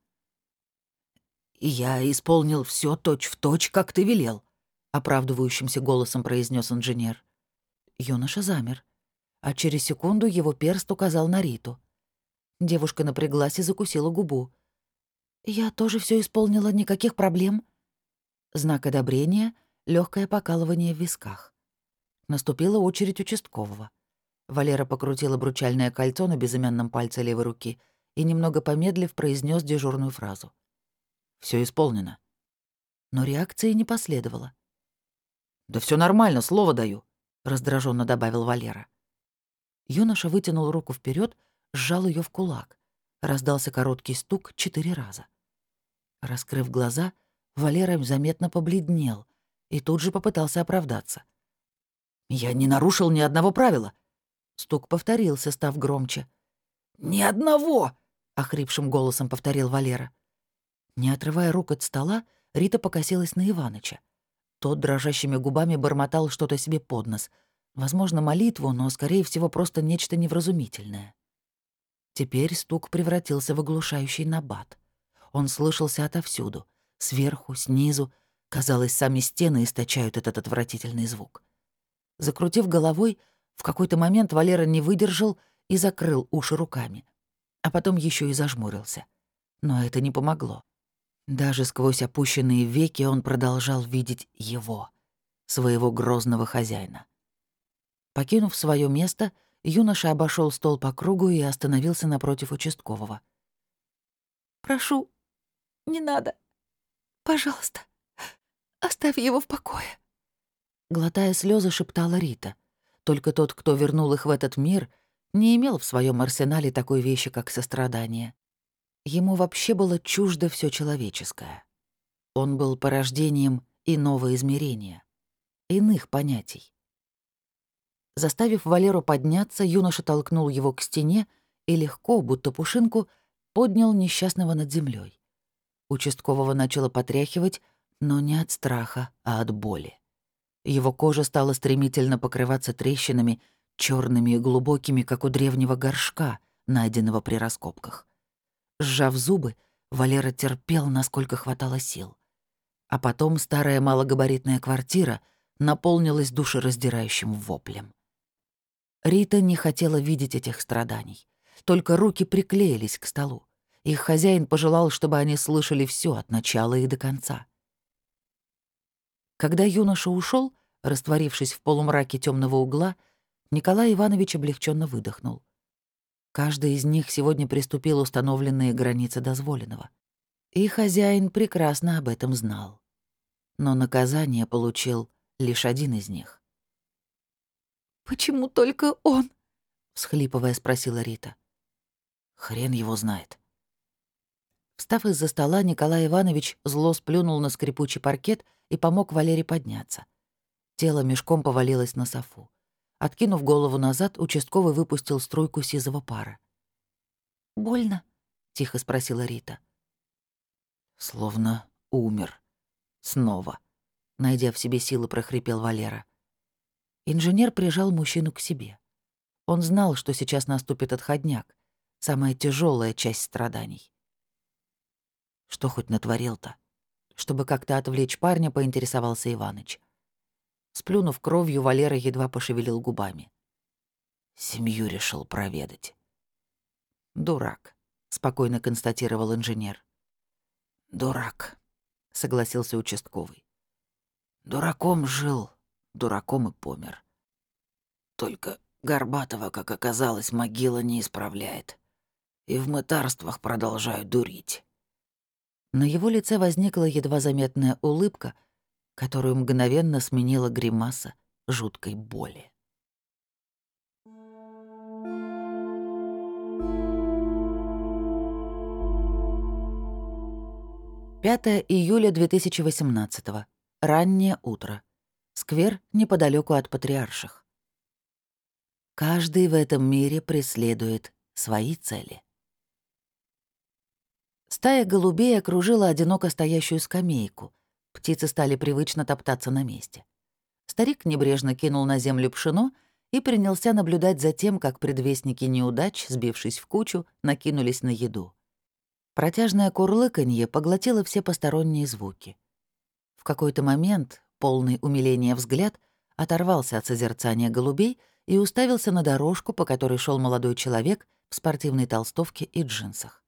«Я исполнил все точь-в-точь, как ты велел», — оправдывающимся голосом произнес инженер. Юноша замер, а через секунду его перст указал на Риту. Девушка напряглась и закусила губу. «Я тоже все исполнила, никаких проблем». Знак одобрения — легкое покалывание в висках. Наступила очередь участкового. Валера покрутил обручальное кольцо на безымянном пальце левой руки и, немного помедлив, произнес дежурную фразу. Все исполнено». Но реакции не последовало. «Да все нормально, слово даю», — раздраженно добавил Валера. Юноша вытянул руку вперед, сжал ее в кулак. Раздался короткий стук четыре раза. Раскрыв глаза, Валера заметно побледнел и тут же попытался оправдаться. «Я не нарушил ни одного правила». Стук повторился, став громче. «Ни одного!» — охрипшим голосом повторил Валера. Не отрывая рук от стола, Рита покосилась на Иваныча. Тот дрожащими губами бормотал что-то себе под нос. Возможно, молитву, но, скорее всего, просто нечто невразумительное. Теперь стук превратился в оглушающий набат. Он слышался отовсюду. Сверху, снизу. Казалось, сами стены источают этот отвратительный звук. Закрутив головой, в какой-то момент Валера не выдержал и закрыл уши руками. А потом еще и зажмурился. Но это не помогло. Даже сквозь опущенные веки он продолжал видеть его, своего грозного хозяина. Покинув свое место, юноша обошел стол по кругу и остановился напротив участкового. «Прошу, не надо. Пожалуйста, оставь его в покое», — глотая слезы, шептала Рита. Только тот, кто вернул их в этот мир, не имел в своем арсенале такой вещи, как сострадание. Ему вообще было чуждо все человеческое. Он был порождением иного измерения, иных понятий. Заставив Валеру подняться, юноша толкнул его к стене и легко, будто пушинку, поднял несчастного над землей. Участкового начало потряхивать, но не от страха, а от боли. Его кожа стала стремительно покрываться трещинами, черными и глубокими, как у древнего горшка, найденного при раскопках. Сжав зубы, Валера терпел, насколько хватало сил. А потом старая малогабаритная квартира наполнилась душераздирающим воплем. Рита не хотела видеть этих страданий. Только руки приклеились к столу. Их хозяин пожелал, чтобы они слышали все от начала и до конца. Когда юноша ушел, растворившись в полумраке темного угла, Николай Иванович облегченно выдохнул. Каждый из них сегодня приступил установленные границы дозволенного. И хозяин прекрасно об этом знал. Но наказание получил лишь один из них. «Почему только он?» — всхлипывая, спросила Рита. «Хрен его знает». Встав из-за стола, Николай Иванович зло сплюнул на скрипучий паркет и помог Валере подняться. Тело мешком повалилось на софу. Откинув голову назад, участковый выпустил струйку сизого пара. «Больно?» — тихо спросила Рита. «Словно умер. Снова», — найдя в себе силы, прохрипел Валера. Инженер прижал мужчину к себе. Он знал, что сейчас наступит отходняк, самая тяжелая часть страданий. «Что хоть натворил-то?» Чтобы как-то отвлечь парня, поинтересовался Иваныч. Сплюнув кровью, Валера едва пошевелил губами. «Семью решил проведать». «Дурак», — спокойно констатировал инженер. «Дурак», — согласился участковый. «Дураком жил, дураком и помер. Только Горбатова, как оказалось, могила не исправляет. И в мытарствах продолжаю дурить». На его лице возникла едва заметная улыбка, которую мгновенно сменила гримаса жуткой боли. пятое июля две тысячи восемнадцатого. Раннее утро. Сквер неподалеку от Патриарших. Каждый в этом мире преследует свои цели. Стая голубей окружила одиноко стоящую скамейку. Птицы стали привычно топтаться на месте. Старик небрежно кинул на землю пшено и принялся наблюдать за тем, как предвестники неудач, сбившись в кучу, накинулись на еду. Протяжное курлыканье поглотило все посторонние звуки. В какой-то момент полный умиления взгляд оторвался от созерцания голубей и уставился на дорожку, по которой шел молодой человек в спортивной толстовке и джинсах.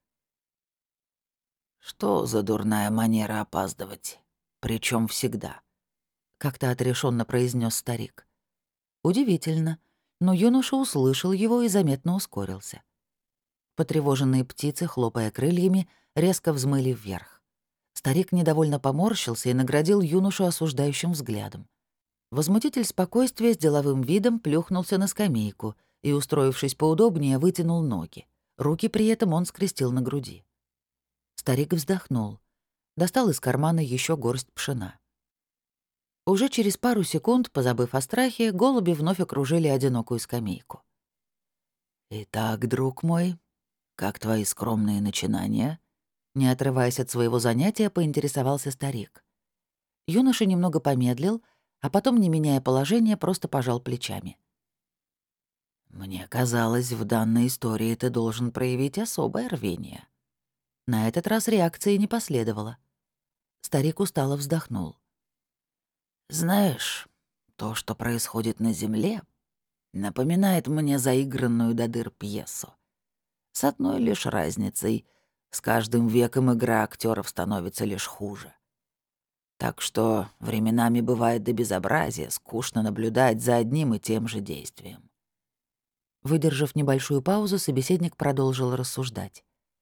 «Что за дурная манера опаздывать? Причем всегда», — как-то отрешенно произнес старик. Удивительно, но юноша услышал его и заметно ускорился. Потревоженные птицы, хлопая крыльями, резко взмыли вверх. Старик недовольно поморщился и наградил юношу осуждающим взглядом. Возмутитель спокойствия с деловым видом плюхнулся на скамейку и, устроившись поудобнее, вытянул ноги. Руки при этом он скрестил на груди. Старик вздохнул. Достал из кармана еще горсть пшена. Уже через пару секунд, позабыв о страхе, голуби вновь окружили одинокую скамейку. «Итак, друг мой, как твои скромные начинания?» Не отрываясь от своего занятия, поинтересовался старик. Юноша немного помедлил, а потом, не меняя положения, просто пожал плечами. «Мне казалось, в данной истории ты должен проявить особое рвение». На этот раз реакции не последовало. Старик устало вздохнул. «Знаешь, то, что происходит на Земле, напоминает мне заигранную до дыр пьесу. С одной лишь разницей — с каждым веком игра актеров становится лишь хуже. Так что временами бывает до безобразия скучно наблюдать за одним и тем же действием». Выдержав небольшую паузу, собеседник продолжил рассуждать.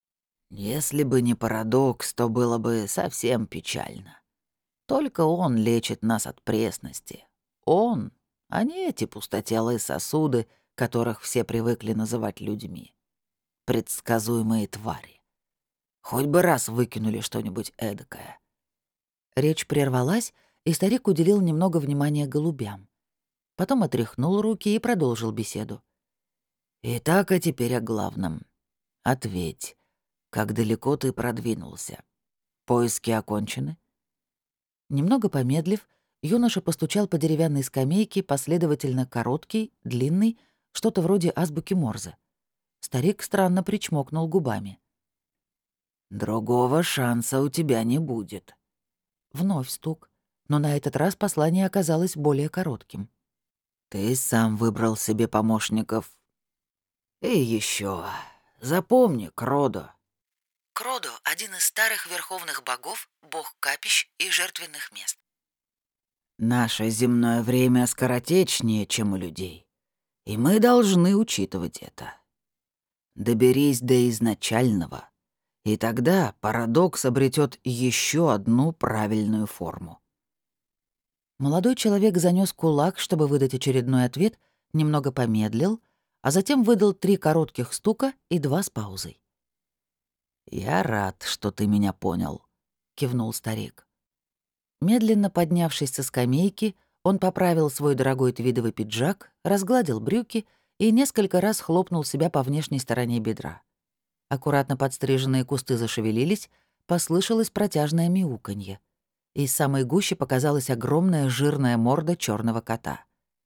Если бы не парадокс, то было бы совсем печально. Только он лечит нас от пресности. Он, а не эти пустотелые сосуды, которых все привыкли называть людьми. Предсказуемые твари. Хоть бы раз выкинули что-нибудь эдакое. Речь прервалась, и старик уделил немного внимания голубям. Потом отряхнул руки и продолжил беседу. Итак, а теперь о главном. Ответь, как далеко ты продвинулся? Поиски окончены? Немного помедлив, юноша постучал по деревянной скамейке, последовательно короткий, длинный, что-то вроде азбуки Морзе. Старик странно причмокнул губами. «Другого шанса у тебя не будет». Вновь стук, но на этот раз послание оказалось более коротким. «Ты сам выбрал себе помощников. И еще, запомни, Кродо». Кродо — один из старых верховных богов, бог капищ и жертвенных мест. «Наше земное время скоротечнее, чем у людей, и мы должны учитывать это. Доберись до изначального, и тогда парадокс обретет еще одну правильную форму». Молодой человек занёс кулак, чтобы выдать очередной ответ, немного помедлил, а затем выдал три коротких стука и два с паузой. «Я рад, что ты меня понял», — кивнул старик. Медленно поднявшись со скамейки, он поправил свой дорогой твидовый пиджак, разгладил брюки и несколько раз хлопнул себя по внешней стороне бедра. Аккуратно подстриженные кусты зашевелились, послышалось протяжное мяуканье. Из самой гущи показалась огромная жирная морда черного кота.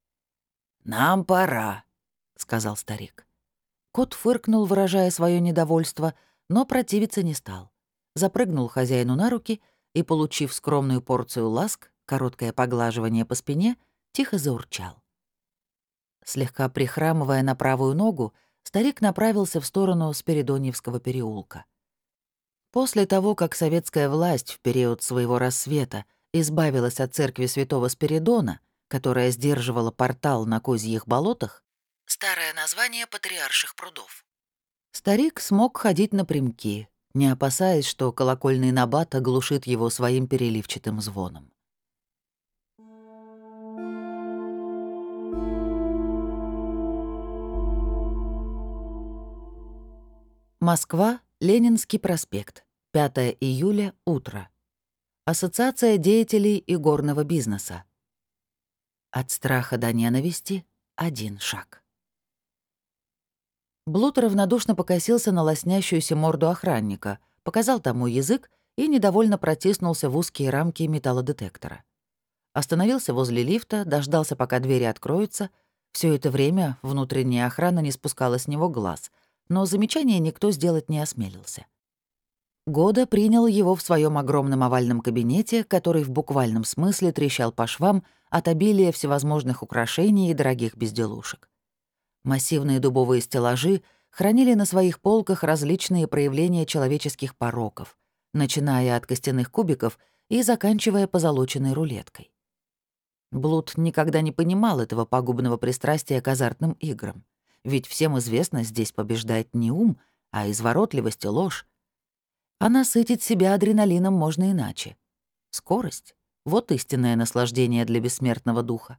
«Нам пора», — сказал старик. Кот фыркнул, выражая свое недовольство, но противиться не стал. Запрыгнул хозяину на руки и, получив скромную порцию ласк, короткое поглаживание по спине, тихо заурчал. Слегка прихрамывая на правую ногу, старик направился в сторону Спиридоньевского переулка. После того, как советская власть в период своего рассвета избавилась от церкви святого Спиридона, которая сдерживала портал на Козьих болотах, старое название Патриарших прудов, старик смог ходить напрямки, не опасаясь, что колокольный набат оглушит его своим переливчатым звоном. Москва, Ленинский проспект, пятое июля, утро. Ассоциация деятелей игорного бизнеса. От страха до ненависти — один шаг. Блуд равнодушно покосился на лоснящуюся морду охранника, показал тому язык и недовольно протиснулся в узкие рамки металлодетектора. Остановился возле лифта, дождался, пока двери откроются. Все это время внутренняя охрана не спускала с него глаз, но замечания никто сделать не осмелился. Года принял его в своем огромном овальном кабинете, который в буквальном смысле трещал по швам от обилия всевозможных украшений и дорогих безделушек. Массивные дубовые стеллажи хранили на своих полках различные проявления человеческих пороков, начиная от костяных кубиков и заканчивая позолоченной рулеткой. Блуд никогда не понимал этого пагубного пристрастия к азартным играм, ведь всем известно, здесь побеждает не ум, а изворотливость и ложь. А насытить себя адреналином можно иначе. Скорость — вот истинное наслаждение для бессмертного духа.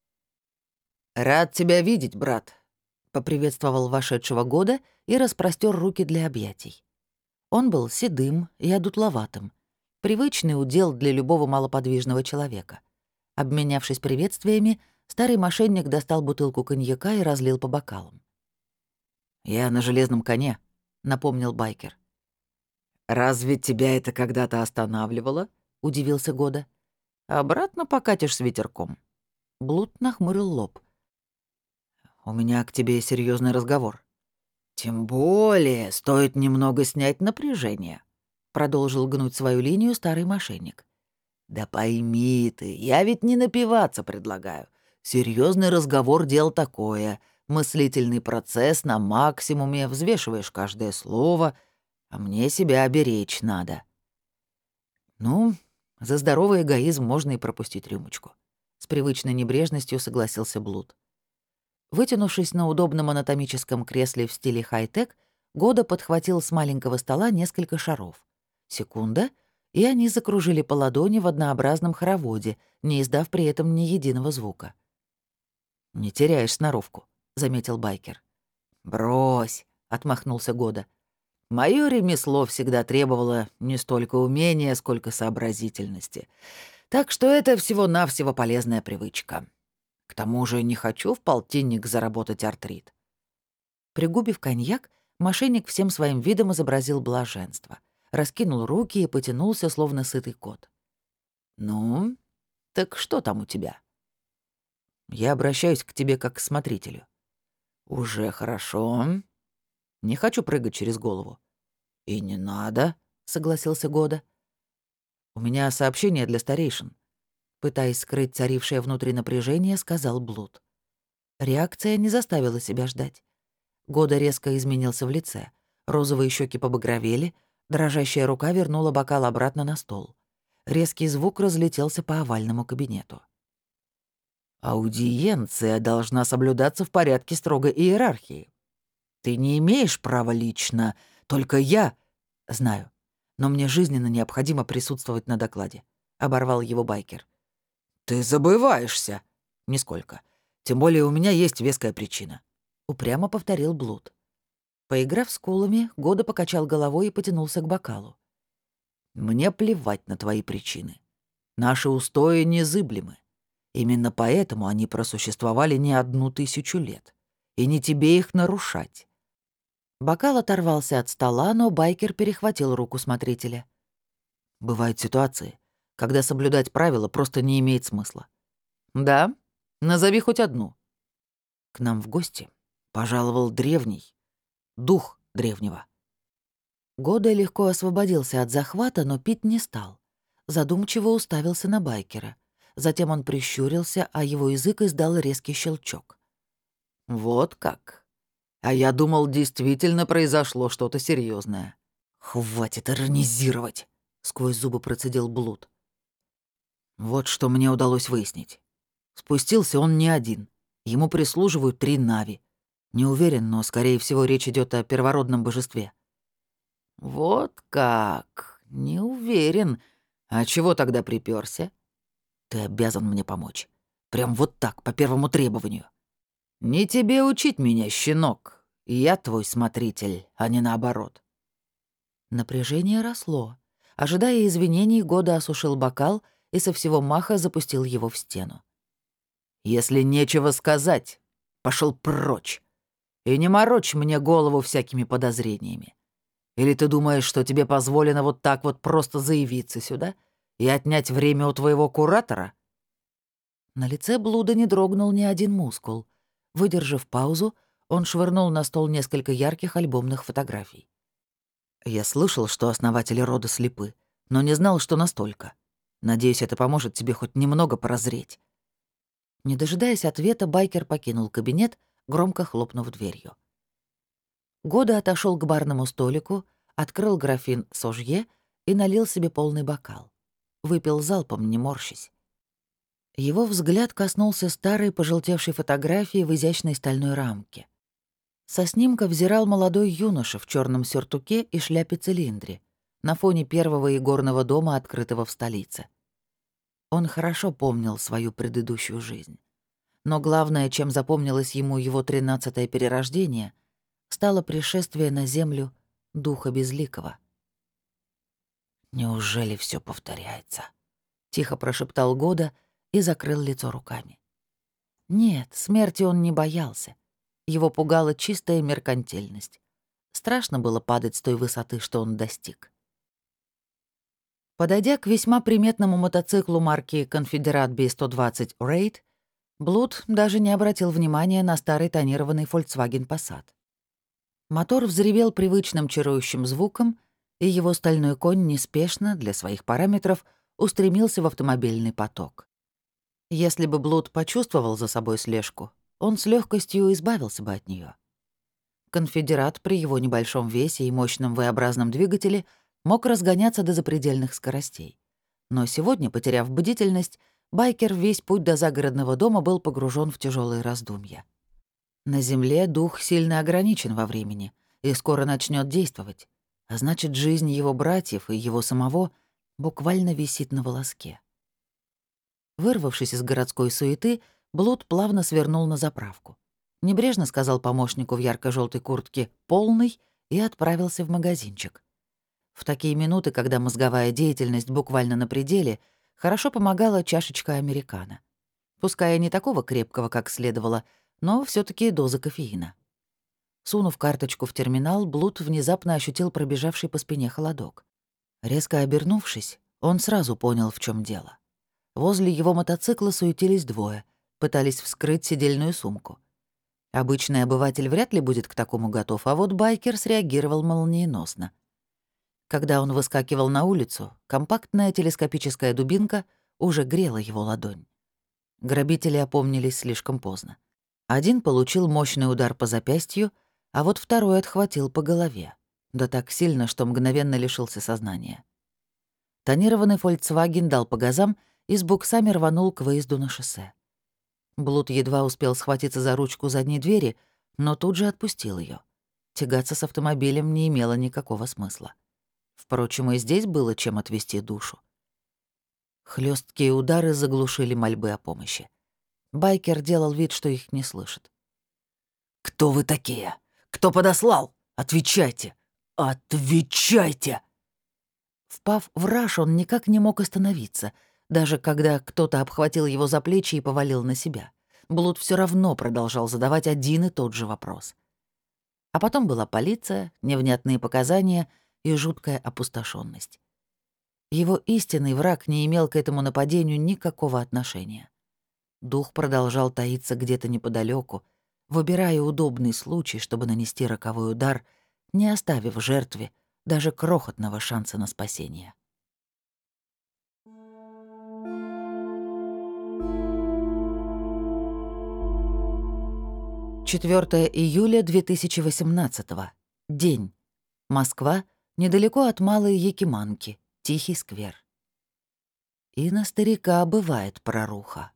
«Рад тебя видеть, брат», — поприветствовал вошедшего Года и распростер руки для объятий. Он был седым и одутловатым, привычный удел для любого малоподвижного человека. Обменявшись приветствиями, старый мошенник достал бутылку коньяка и разлил по бокалам. «Я на железном коне», — напомнил байкер. «Разве тебя это когда-то останавливало?» — удивился Года. «Обратно покатишь с ветерком». Блуд нахмурил лоб. «У меня к тебе серьезный разговор». «Тем более стоит немного снять напряжение», — продолжил гнуть свою линию старый мошенник. «Да пойми ты, я ведь не напиваться предлагаю. Серьезный разговор — дело такое. Мыслительный процесс на максимуме, взвешиваешь каждое слово, а мне себя оберечь надо». «Ну, за здоровый эгоизм можно и пропустить рюмочку», — с привычной небрежностью согласился Блуд. Вытянувшись на удобном анатомическом кресле в стиле хай-тек, Года подхватил с маленького стола несколько шаров. Секунда, и они закружили по ладони в однообразном хороводе, не издав при этом ни единого звука. «Не теряешь сноровку», — заметил байкер. «Брось», — отмахнулся Года. «Моё ремесло всегда требовало не столько умения, сколько сообразительности. Так что это всего-навсего полезная привычка. К тому же не хочу в полтинник заработать артрит». Пригубив коньяк, мошенник всем своим видом изобразил блаженство, раскинул руки и потянулся, словно сытый кот. «Ну, так что там у тебя?» «Я обращаюсь к тебе как к смотрителю». «Уже хорошо. Не хочу прыгать через голову». «И не надо», — согласился Года. «У меня сообщение для старейшин», — пытаясь скрыть царившее внутри напряжение, сказал Блуд. Реакция не заставила себя ждать. Года резко изменился в лице. Розовые щеки побагровели, дрожащая рука вернула бокал обратно на стол. Резкий звук разлетелся по овальному кабинету. «Аудиенция должна соблюдаться в порядке строгой иерархии. Ты не имеешь права лично, только я...» «Знаю, но мне жизненно необходимо присутствовать на докладе», — оборвал его байкер. «Ты забываешься!» «Нисколько. Тем более у меня есть веская причина», — упрямо повторил Блуд. Поиграв с кулами, Года покачал головой и потянулся к бокалу. «Мне плевать на твои причины. Наши устои незыблемы. Именно поэтому они просуществовали не одну тысячу лет. И не тебе их нарушать». Бокал оторвался от стола, но байкер перехватил руку смотрителя. «Бывают ситуации, когда соблюдать правила просто не имеет смысла». «Да? Назови хоть одну». К нам в гости пожаловал древний, дух древнего. Года легко освободился от захвата, но пить не стал. Задумчиво уставился на байкера. Затем он прищурился, а его язык издал резкий щелчок. «Вот как. А я думал, действительно произошло что-то серьезное. «Хватит иронизировать», — сквозь зубы процедил Блуд. «Вот что мне удалось выяснить. Спустился он не один. Ему прислуживают три Нави. Не уверен, но, скорее всего, речь идет о первородном божестве». «Вот как? Не уверен. А чего тогда припёрся?» «Ты обязан мне помочь. Прям вот так, по первому требованию». «Не тебе учить меня, щенок. Я твой смотритель, а не наоборот». Напряжение росло. Ожидая извинений, Года осушил бокал и со всего маха запустил его в стену. «Если нечего сказать, пошел прочь. И не морочь мне голову всякими подозрениями. Или ты думаешь, что тебе позволено вот так вот просто заявиться сюда и отнять время у твоего куратора?» На лице Блуда не дрогнул ни один мускул. Выдержав паузу, он швырнул на стол несколько ярких альбомных фотографий. «Я слышал, что основатели рода слепы, но не знал, что настолько. Надеюсь, это поможет тебе хоть немного прозреть». Не дожидаясь ответа, байкер покинул кабинет, громко хлопнув дверью. Года отошел к барному столику, открыл графин сожье и налил себе полный бокал. Выпил залпом, не морщись. Его взгляд коснулся старой пожелтевшей фотографии в изящной стальной рамке. Со снимка взирал молодой юноша в черном сюртуке и шляпе-цилиндре на фоне первого игорного дома, открытого в столице. Он хорошо помнил свою предыдущую жизнь. Но главное, чем запомнилось ему его тринадцатое перерождение, стало пришествие на землю Духа Безликого. «Неужели все повторяется?» — тихо прошептал Года и закрыл лицо руками. Нет, смерти он не боялся. Его пугала чистая меркантильность. Страшно было падать с той высоты, что он достиг. Подойдя к весьма приметному мотоциклу марки «Конфедерат Би сто двадцать Рейд», Блуд даже не обратил внимания на старый тонированный Volkswagen Passat. Мотор взревел привычным чарующим звуком, и его стальной конь неспешно, для своих параметров, устремился в автомобильный поток. Если бы Блуд почувствовал за собой слежку, он с легкостью избавился бы от нее. Конфедерат при его небольшом весе и мощном V-образном двигателе мог разгоняться до запредельных скоростей. Но сегодня, потеряв бдительность, байкер весь путь до загородного дома был погружен в тяжелые раздумья. На Земле дух сильно ограничен во времени, и скоро начнет действовать. А значит, жизнь его братьев и его самого буквально висит на волоске. Вырвавшись из городской суеты, Блуд плавно свернул на заправку. Небрежно сказал помощнику в ярко желтой куртке «полный» и отправился в магазинчик. В такие минуты, когда мозговая деятельность буквально на пределе, хорошо помогала чашечка американо. Пускай и не такого крепкого, как следовало, но все таки доза кофеина. Сунув карточку в терминал, Блуд внезапно ощутил пробежавший по спине холодок. Резко обернувшись, он сразу понял, в чем дело. Возле его мотоцикла суетились двое, пытались вскрыть сидельную сумку. Обычный обыватель вряд ли будет к такому готов, а вот байкер среагировал молниеносно. Когда он выскакивал на улицу, компактная телескопическая дубинка уже грела его ладонь. Грабители опомнились слишком поздно. Один получил мощный удар по запястью, а вот второй отхватил по голове. Да так сильно, что мгновенно лишился сознания. Тонированный «Фольксваген» дал по газам и с буксами рванул к выезду на шоссе. Блуд едва успел схватиться за ручку задней двери, но тут же отпустил ее. Тягаться с автомобилем не имело никакого смысла. Впрочем, и здесь было чем отвести душу. Хлесткие удары заглушили мольбы о помощи. Байкер делал вид, что их не слышит. «Кто вы такие? Кто подослал? Отвечайте! Отвечайте!» Впав в раж, он никак не мог остановиться, даже когда кто-то обхватил его за плечи и повалил на себя. Блуд все равно продолжал задавать один и тот же вопрос. А потом была полиция, невнятные показания и жуткая опустошенность. Его истинный враг не имел к этому нападению никакого отношения. Дух продолжал таиться где-то неподалеку, выбирая удобный случай, чтобы нанести роковой удар, не оставив жертве даже крохотного шанса на спасение. четвёртого июля две тысячи восемнадцатого. День. Москва, недалеко от Малой Якиманки, Тихий сквер. И на старика бывает проруха.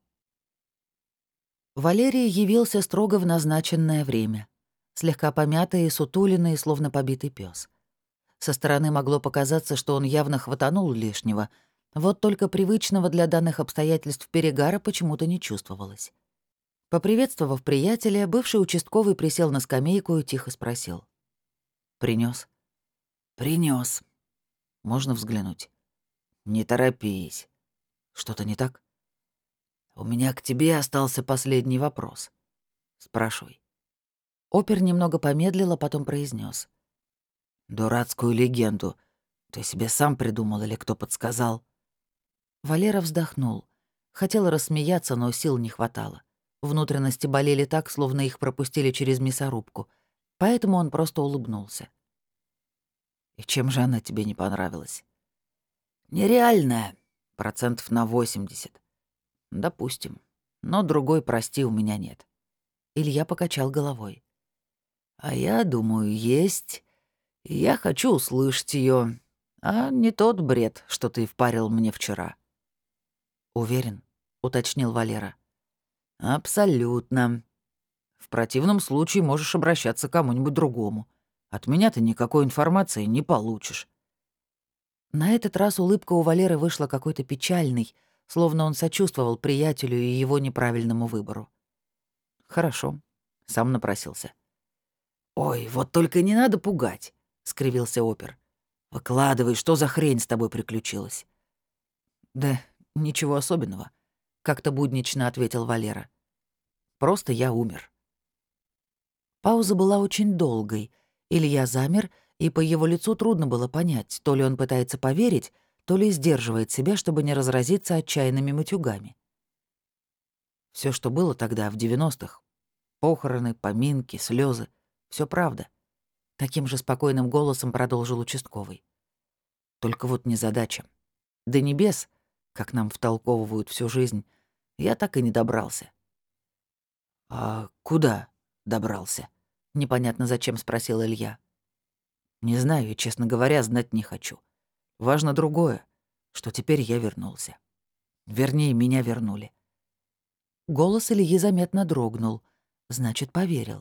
Валерий явился строго в назначенное время, слегка помятый и сутуленный, словно побитый пес. Со стороны могло показаться, что он явно хватанул лишнего, вот только привычного для данных обстоятельств перегара почему-то не чувствовалось. Поприветствовав приятеля, бывший участковый присел на скамейку и тихо спросил. «Принёс?» «Принёс. «Можно взглянуть?» Не торопись. «Что-то не так?» У меня к тебе остался последний вопрос. «Спрашивай». Опер немного помедлил, а потом произнес: Дурацкую легенду ты себе сам придумал или кто подсказал?» Валера вздохнул. Хотел рассмеяться, но сил не хватало. Внутренности болели так, словно их пропустили через мясорубку. Поэтому он просто улыбнулся. «И чем же она тебе не понравилась?» «Нереальная. Процентов на восемьдесят. Допустим. Но другой, прости, у меня нет». Илья покачал головой. «А я думаю, есть. И я хочу услышать ее, а не тот бред, что ты впарил мне вчера». «Уверен?» — уточнил Валера. «Абсолютно. В противном случае можешь обращаться к кому-нибудь другому. От меня ты никакой информации не получишь». На этот раз улыбка у Валеры вышла какой-то печальной, словно он сочувствовал приятелю и его неправильному выбору. «Хорошо», — сам напросился. «Ой, вот только не надо пугать», — скривился опер. «Выкладывай, что за хрень с тобой приключилась?» «Да ничего особенного», — как-то буднично ответил Валера. «Просто я умер». Пауза была очень долгой. Илья замер, и по его лицу трудно было понять, то ли он пытается поверить, то ли сдерживает себя, чтобы не разразиться отчаянными матюгами. Все, что было тогда, в девяностых — похороны, поминки, слезы, все правда. Таким же спокойным голосом продолжил участковый. Только вот незадача. До небес, как нам втолковывают всю жизнь, я так и не добрался. «А куда добрался?» — непонятно зачем спросил Илья. «Не знаю и, честно говоря, знать не хочу. Важно другое, что теперь я вернулся. Вернее, меня вернули». Голос Ильи заметно дрогнул. Значит, поверил.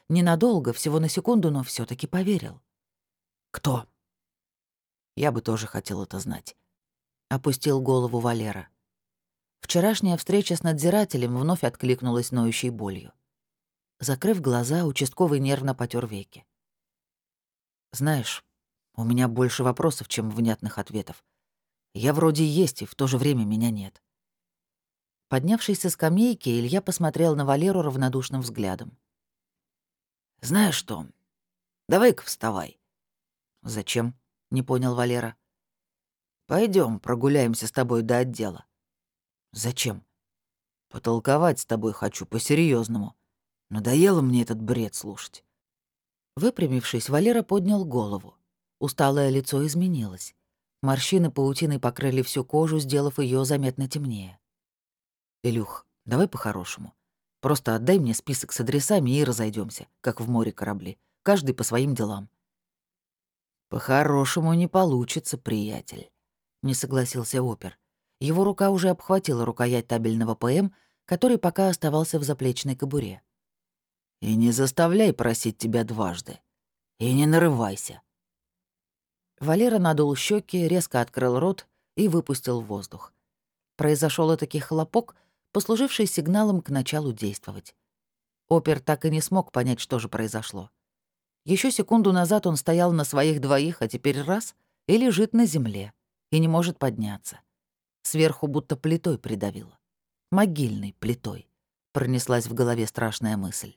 ненадолго, всего на секунду, но все таки поверил. «Кто?» «Я бы тоже хотел это знать», — опустил голову Валера. Вчерашняя встреча с надзирателем вновь откликнулась ноющей болью. Закрыв глаза, участковый нервно потер веки. «Знаешь, у меня больше вопросов, чем внятных ответов. Я вроде есть, и в то же время меня нет». Поднявшись со скамейки, Илья посмотрел на Валеру равнодушным взглядом. «Знаешь что? Давай-ка вставай». «Зачем?» — не понял Валера. Пойдем, прогуляемся с тобой до отдела». «Зачем?» «Потолковать с тобой хочу по-серьезному. Надоело мне этот бред слушать». Выпрямившись, Валера поднял голову. Усталое лицо изменилось. Морщины паутиной покрыли всю кожу, сделав ее заметно темнее. «Илюх, давай по-хорошему. Просто отдай мне список с адресами и разойдемся, как в море корабли. Каждый по своим делам». «По-хорошему не получится, приятель», — не согласился опер. Его рука уже обхватила рукоять табельного ПМ, который пока оставался в заплечной кобуре. «И не заставляй просить тебя дважды. И не нарывайся». Валера надул щеки, резко открыл рот и выпустил воздух. Произошел этакий хлопок, послуживший сигналом к началу действовать. Опер так и не смог понять, что же произошло. Еще секунду назад он стоял на своих двоих, а теперь раз — и лежит на земле, и не может подняться. Сверху будто плитой придавило. Могильной плитой. Пронеслась в голове страшная мысль.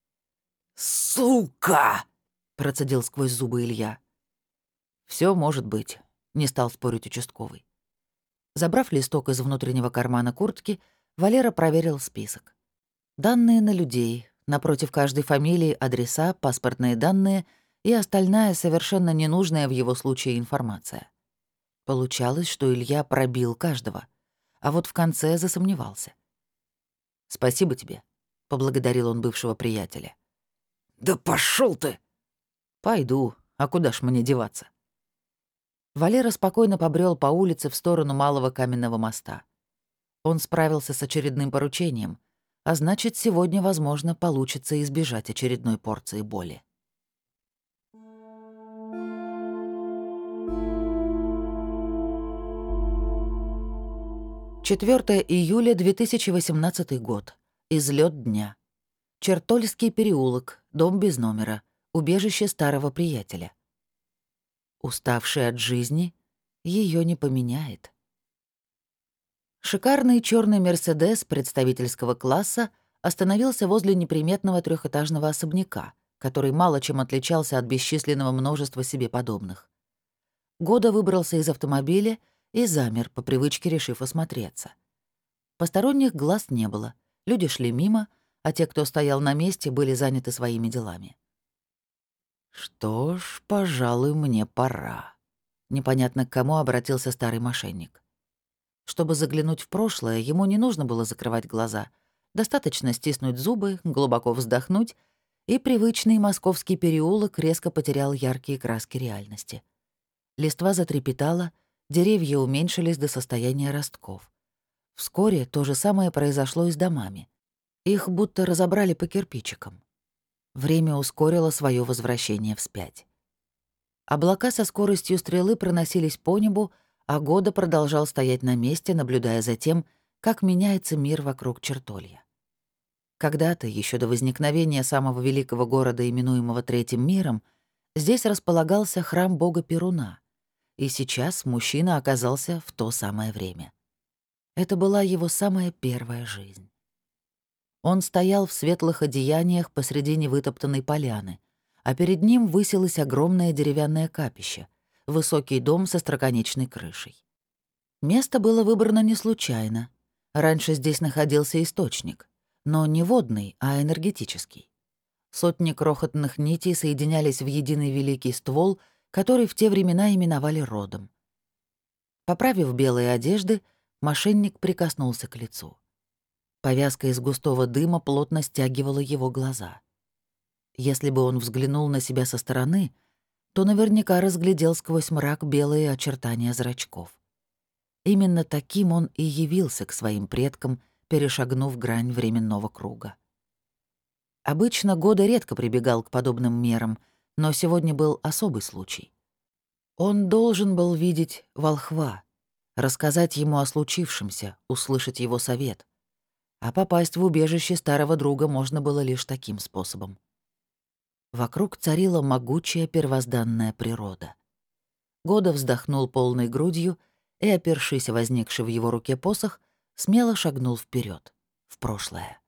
«Сука!» — процедил сквозь зубы Илья. Все может быть», — не стал спорить участковый. Забрав листок из внутреннего кармана куртки, Валера проверил список. Данные на людей, напротив каждой фамилии адреса, паспортные данные и остальная совершенно ненужная в его случае информация. Получалось, что Илья пробил каждого, а вот в конце засомневался. «Спасибо тебе», — поблагодарил он бывшего приятеля. «Да пошел ты!» «Пойду, а куда ж мне деваться?» Валера спокойно побрел по улице в сторону Малого каменного моста. Он справился с очередным поручением, а значит, сегодня, возможно, получится избежать очередной порции боли. четвёртого июля две тысячи восемнадцатый год. Излет дня. Чертольский переулок, дом без номера, убежище старого приятеля. Уставший от жизни, ее не поменяет. Шикарный черный «Мерседес» представительского класса остановился возле неприметного трехэтажного особняка, который мало чем отличался от бесчисленного множества себе подобных. Года выбрался из автомобиля и замер, по привычке решив осмотреться. Посторонних глаз не было, люди шли мимо, а те, кто стоял на месте, были заняты своими делами. «Что ж, пожалуй, мне пора», — непонятно к кому обратился старый мошенник. Чтобы заглянуть в прошлое, ему не нужно было закрывать глаза. Достаточно стиснуть зубы, глубоко вздохнуть, и привычный московский переулок резко потерял яркие краски реальности. Листва затрепетала, деревья уменьшились до состояния ростков. Вскоре то же самое произошло и с домами. Их будто разобрали по кирпичикам. Время ускорило свое возвращение вспять. Облака со скоростью стрелы проносились по небу, а Года продолжал стоять на месте, наблюдая за тем, как меняется мир вокруг Чертолья. Когда-то, еще до возникновения самого великого города, именуемого Третьим миром, здесь располагался храм бога Перуна, и сейчас мужчина оказался в то самое время. Это была его самая первая жизнь. Он стоял в светлых одеяниях посредине вытоптанной поляны, а перед ним высилось огромное деревянное капище, высокий дом со строконечной крышей. Место было выбрано не случайно. Раньше здесь находился источник, но не водный, а энергетический. Сотни крохотных нитей соединялись в единый великий ствол, который в те времена именовали родом. Поправив белые одежды, мошенник прикоснулся к лицу. Повязка из густого дыма плотно стягивала его глаза. Если бы он взглянул на себя со стороны, то наверняка разглядел сквозь мрак белые очертания зрачков. Именно таким он и явился к своим предкам, перешагнув грань временного круга. Обычно Года редко прибегал к подобным мерам, но сегодня был особый случай. Он должен был видеть волхва, рассказать ему о случившемся, услышать его совет. А попасть в убежище старого друга можно было лишь таким способом. Вокруг царила могучая первозданная природа. Года вздохнул полной грудью и, опершись о возникший в его руке посох, смело шагнул вперед, в прошлое.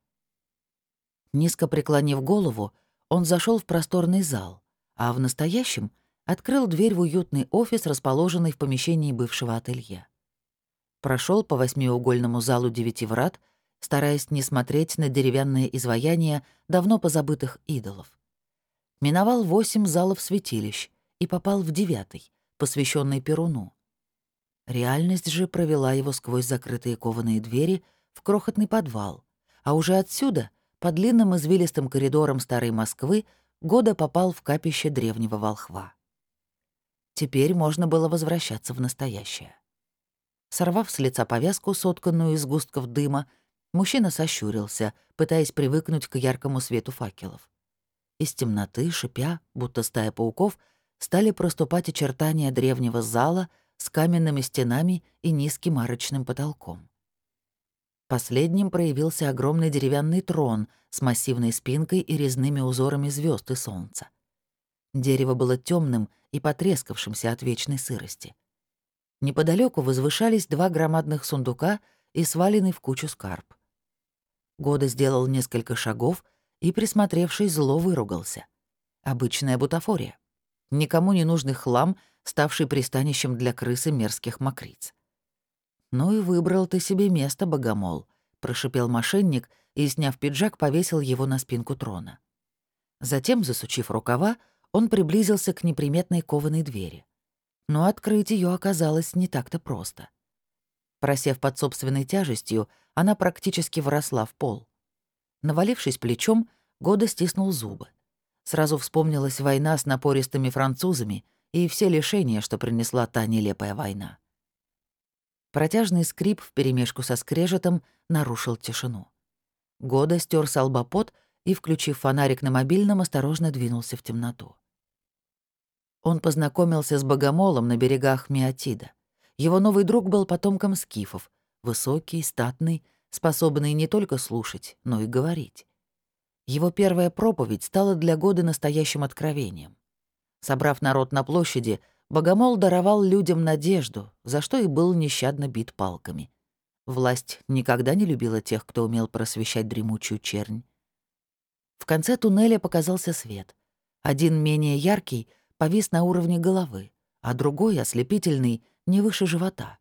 Низко преклонив голову, он зашел в просторный зал, а в настоящем открыл дверь в уютный офис, расположенный в помещении бывшего ателье. Прошел по восьмиугольному залу девяти врат, стараясь не смотреть на деревянные изваяния давно позабытых идолов. Миновал восемь залов святилищ и попал в девятый, посвященный Перуну. Реальность же провела его сквозь закрытые кованые двери в крохотный подвал, а уже отсюда, по длинным извилистым коридорам старой Москвы, Года попал в капище древнего волхва. Теперь можно было возвращаться в настоящее. Сорвав с лица повязку, сотканную из густков дыма, мужчина сощурился, пытаясь привыкнуть к яркому свету факелов. Из темноты, шипя, будто стая пауков, стали проступать очертания древнего зала с каменными стенами и низким арочным потолком. Последним проявился огромный деревянный трон с массивной спинкой и резными узорами звезд и солнца. Дерево было темным и потрескавшимся от вечной сырости. Неподалеку возвышались два громадных сундука и сваленный в кучу скарб. Года сделал несколько шагов и, присмотревшись, зло выругался. Обычная бутафория. Никому не нужный хлам, ставший пристанищем для крысы мерзких мокриц. «Ну и выбрал ты себе место, богомол», — прошипел мошенник и, сняв пиджак, повесил его на спинку трона. Затем, засучив рукава, он приблизился к неприметной кованой двери. Но открыть ее оказалось не так-то просто. Просев под собственной тяжестью, она практически вросла в пол. Навалившись плечом, Года стиснул зубы. Сразу вспомнилась война с напористыми французами и все лишения, что принесла та нелепая война. Протяжный скрип вперемешку со скрежетом нарушил тишину. Года стер с лба пот и, включив фонарик на мобильном, осторожно двинулся в темноту. Он познакомился с богомолом на берегах Меотида. Его новый друг был потомком скифов, высокий, статный, способный не только слушать, но и говорить. Его первая проповедь стала для Годы настоящим откровением. Собрав народ на площади, богомол даровал людям надежду, за что и был нещадно бит палками. Власть никогда не любила тех, кто умел просвещать дремучую чернь. В конце туннеля показался свет. Один, менее яркий, повис на уровне головы, а другой, ослепительный, не выше живота.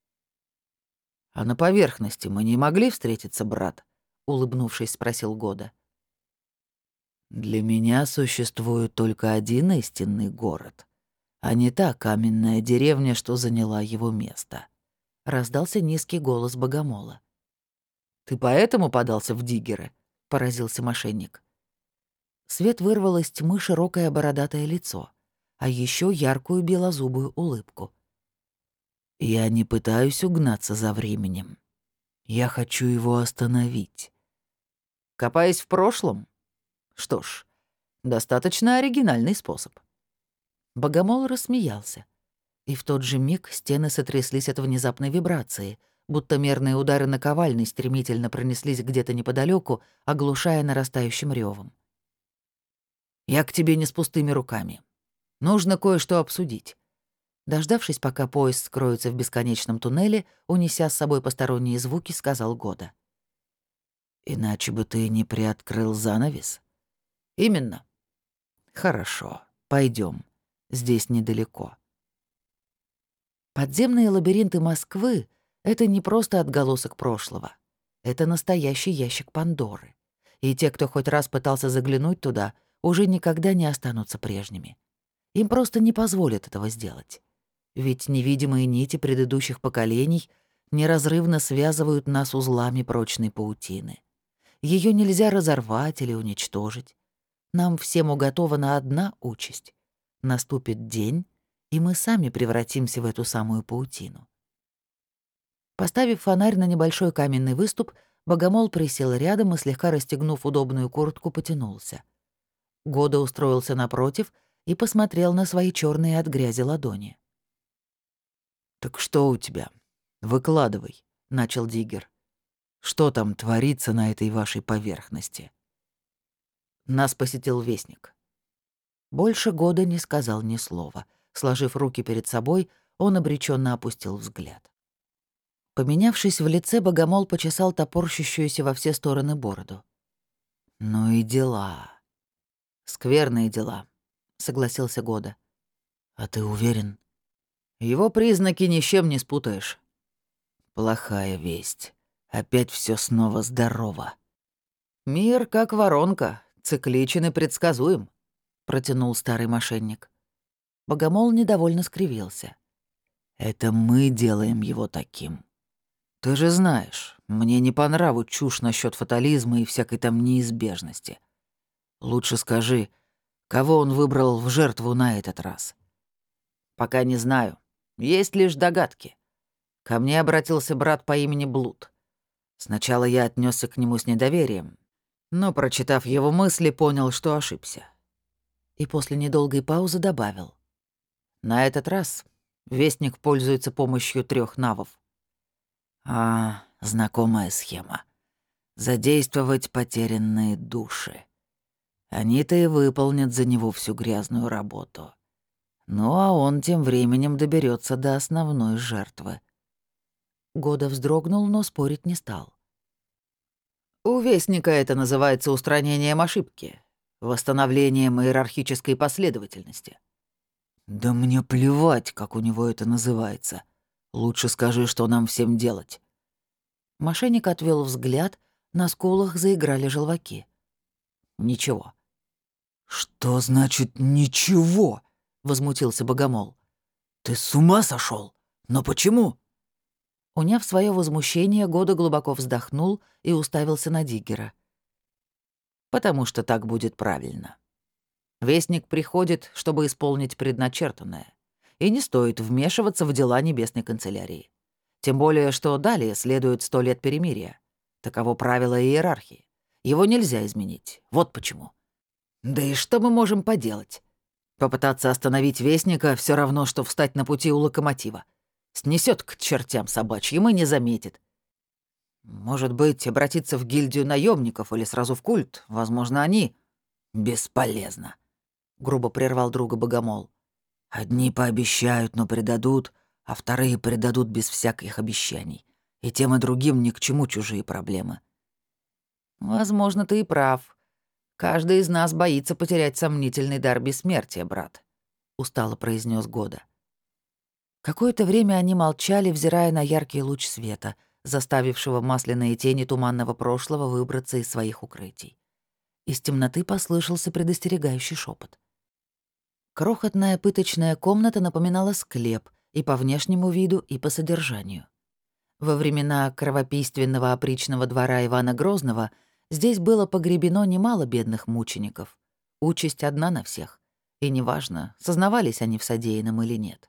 «А на поверхности мы не могли встретиться, брат?» — улыбнувшись, спросил Года. «Для меня существует только один истинный город, а не та каменная деревня, что заняла его место», — раздался низкий голос богомола. «Ты поэтому подался в диггеры?» — поразился мошенник. Свет вырвал из тьмы широкое бородатое лицо, а еще яркую белозубую улыбку. «Я не пытаюсь угнаться за временем. Я хочу его остановить». «Копаясь в прошлом? Что ж, достаточно оригинальный способ». Богомол рассмеялся, и в тот же миг стены сотряслись от внезапной вибрации, будто мерные удары наковальни стремительно пронеслись где-то неподалеку, оглушая нарастающим ревом. «Я к тебе не с пустыми руками. Нужно кое-что обсудить». Дождавшись, пока поезд скроется в бесконечном туннеле, унеся с собой посторонние звуки, сказал Года. «Иначе бы ты не приоткрыл занавес?» «Именно». «Хорошо, пойдем. Здесь недалеко». Подземные лабиринты Москвы — это не просто отголосок прошлого. Это настоящий ящик Пандоры. И те, кто хоть раз пытался заглянуть туда, уже никогда не останутся прежними. Им просто не позволят этого сделать. Ведь невидимые нити предыдущих поколений неразрывно связывают нас узлами прочной паутины. Ее нельзя разорвать или уничтожить. Нам всем уготована одна участь. Наступит день, и мы сами превратимся в эту самую паутину. Поставив фонарь на небольшой каменный выступ, Богомол присел рядом и, слегка расстегнув удобную куртку, потянулся. Года устроился напротив и посмотрел на свои черные от грязи ладони. «Так что у тебя? Выкладывай», — начал Диггер. «Что там творится на этой вашей поверхности?» Нас посетил вестник. Больше Года не сказал ни слова. Сложив руки перед собой, он обреченно опустил взгляд. Поменявшись в лице, Богомол почесал топорщущуюся во все стороны бороду. «Ну и дела. Скверные дела», — согласился Года. А ты уверен?» «Его признаки ни с чем не спутаешь». «Плохая весть. Опять все снова здорово». «Мир как воронка, цикличен и предсказуем», — протянул старый мошенник. Богомол недовольно скривился. «Это мы делаем его таким. Ты же знаешь, мне не по нраву чушь насчет фатализма и всякой там неизбежности. Лучше скажи, кого он выбрал в жертву на этот раз?» «Пока не знаю. Есть лишь догадки. Ко мне обратился брат по имени Блуд. Сначала я отнесся к нему с недоверием, но, прочитав его мысли, понял, что ошибся». И после недолгой паузы добавил. «На этот раз Вестник пользуется помощью трех навов». «А, знакомая схема. Задействовать потерянные души. Они-то и выполнят за него всю грязную работу. Ну а он тем временем доберется до основной жертвы». Года вздрогнул, но спорить не стал. «У Вестника это называется устранением ошибки, восстановлением иерархической последовательности». «Да мне плевать, как у него это называется. Лучше скажи, что нам всем делать». Мошенник отвел взгляд, на скулах заиграли желваки. «Ничего». «Что значит «ничего»?» — возмутился Богомол. «Ты с ума сошел? Но почему?» Уняв свое возмущение, Года глубоко вздохнул и уставился на Диггера. «Потому что так будет правильно. Вестник приходит, чтобы исполнить предначертанное, и не стоит вмешиваться в дела Небесной канцелярии. Тем более, что далее следует сто лет перемирия. Таково правило иерархии. Его нельзя изменить. Вот почему. Да и что мы можем поделать? Попытаться остановить Вестника — все равно, что встать на пути у локомотива. Снесет к чертям собачьим и не заметит. Может быть, обратиться в гильдию наемников или сразу в культ. Возможно, они... Бесполезно. Грубо прервал друга Богомол. Одни пообещают, но предадут, а вторые предадут без всяких обещаний. И тем и другим ни к чему чужие проблемы. Возможно, ты и прав. Каждый из нас боится потерять сомнительный дар бессмертия, брат, устало произнес Года. Какое-то время они молчали, взирая на яркий луч света, заставившего масляные тени туманного прошлого выбраться из своих укрытий. Из темноты послышался предостерегающий шепот. Крохотная пыточная комната напоминала склеп и по внешнему виду, и по содержанию. Во времена кровопийственного опричного двора Ивана Грозного здесь было погребено немало бедных мучеников. Участь одна на всех. И неважно, сознавались они в содеянном или нет.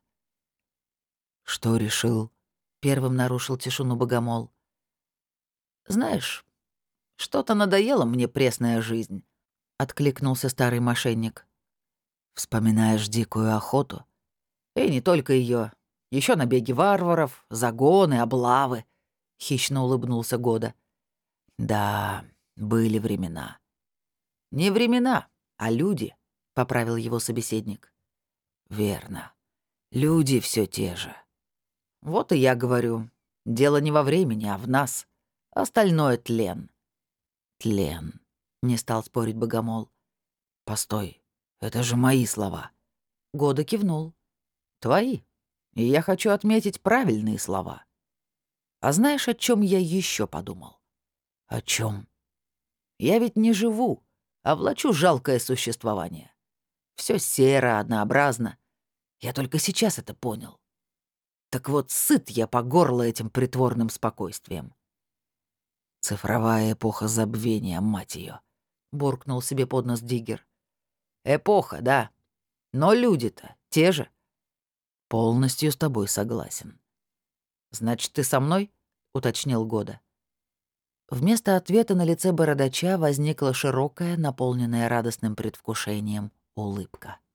«Что решил?» — первым нарушил тишину Богомол. «Знаешь, что-то надоело мне пресная жизнь», — откликнулся старый мошенник. «Вспоминаешь дикую охоту?» «И не только ее, еще набеги варваров, загоны, облавы», — хищно улыбнулся Года. «Да, были времена». «Не времена, а люди», — поправил его собеседник. «Верно. Люди все те же». «Вот и я говорю, дело не во времени, а в нас. Остальное — тлен». «Тлен», — не стал спорить Богомол. «Постой, это же мои слова». Года кивнул. «Твои. И я хочу отметить правильные слова. А знаешь, о чем я еще подумал?» «О чем? «Я ведь не живу, а влачу жалкое существование. Все серо, однообразно. Я только сейчас это понял. Так вот, сыт я по горло этим притворным спокойствием». «Цифровая эпоха забвения, мать ее, буркнул себе под нос Диггер. «Эпоха, да. Но люди-то те же». «Полностью с тобой согласен». «Значит, ты со мной?» — уточнил Года. Вместо ответа на лице бородача возникла широкая, наполненная радостным предвкушением улыбка.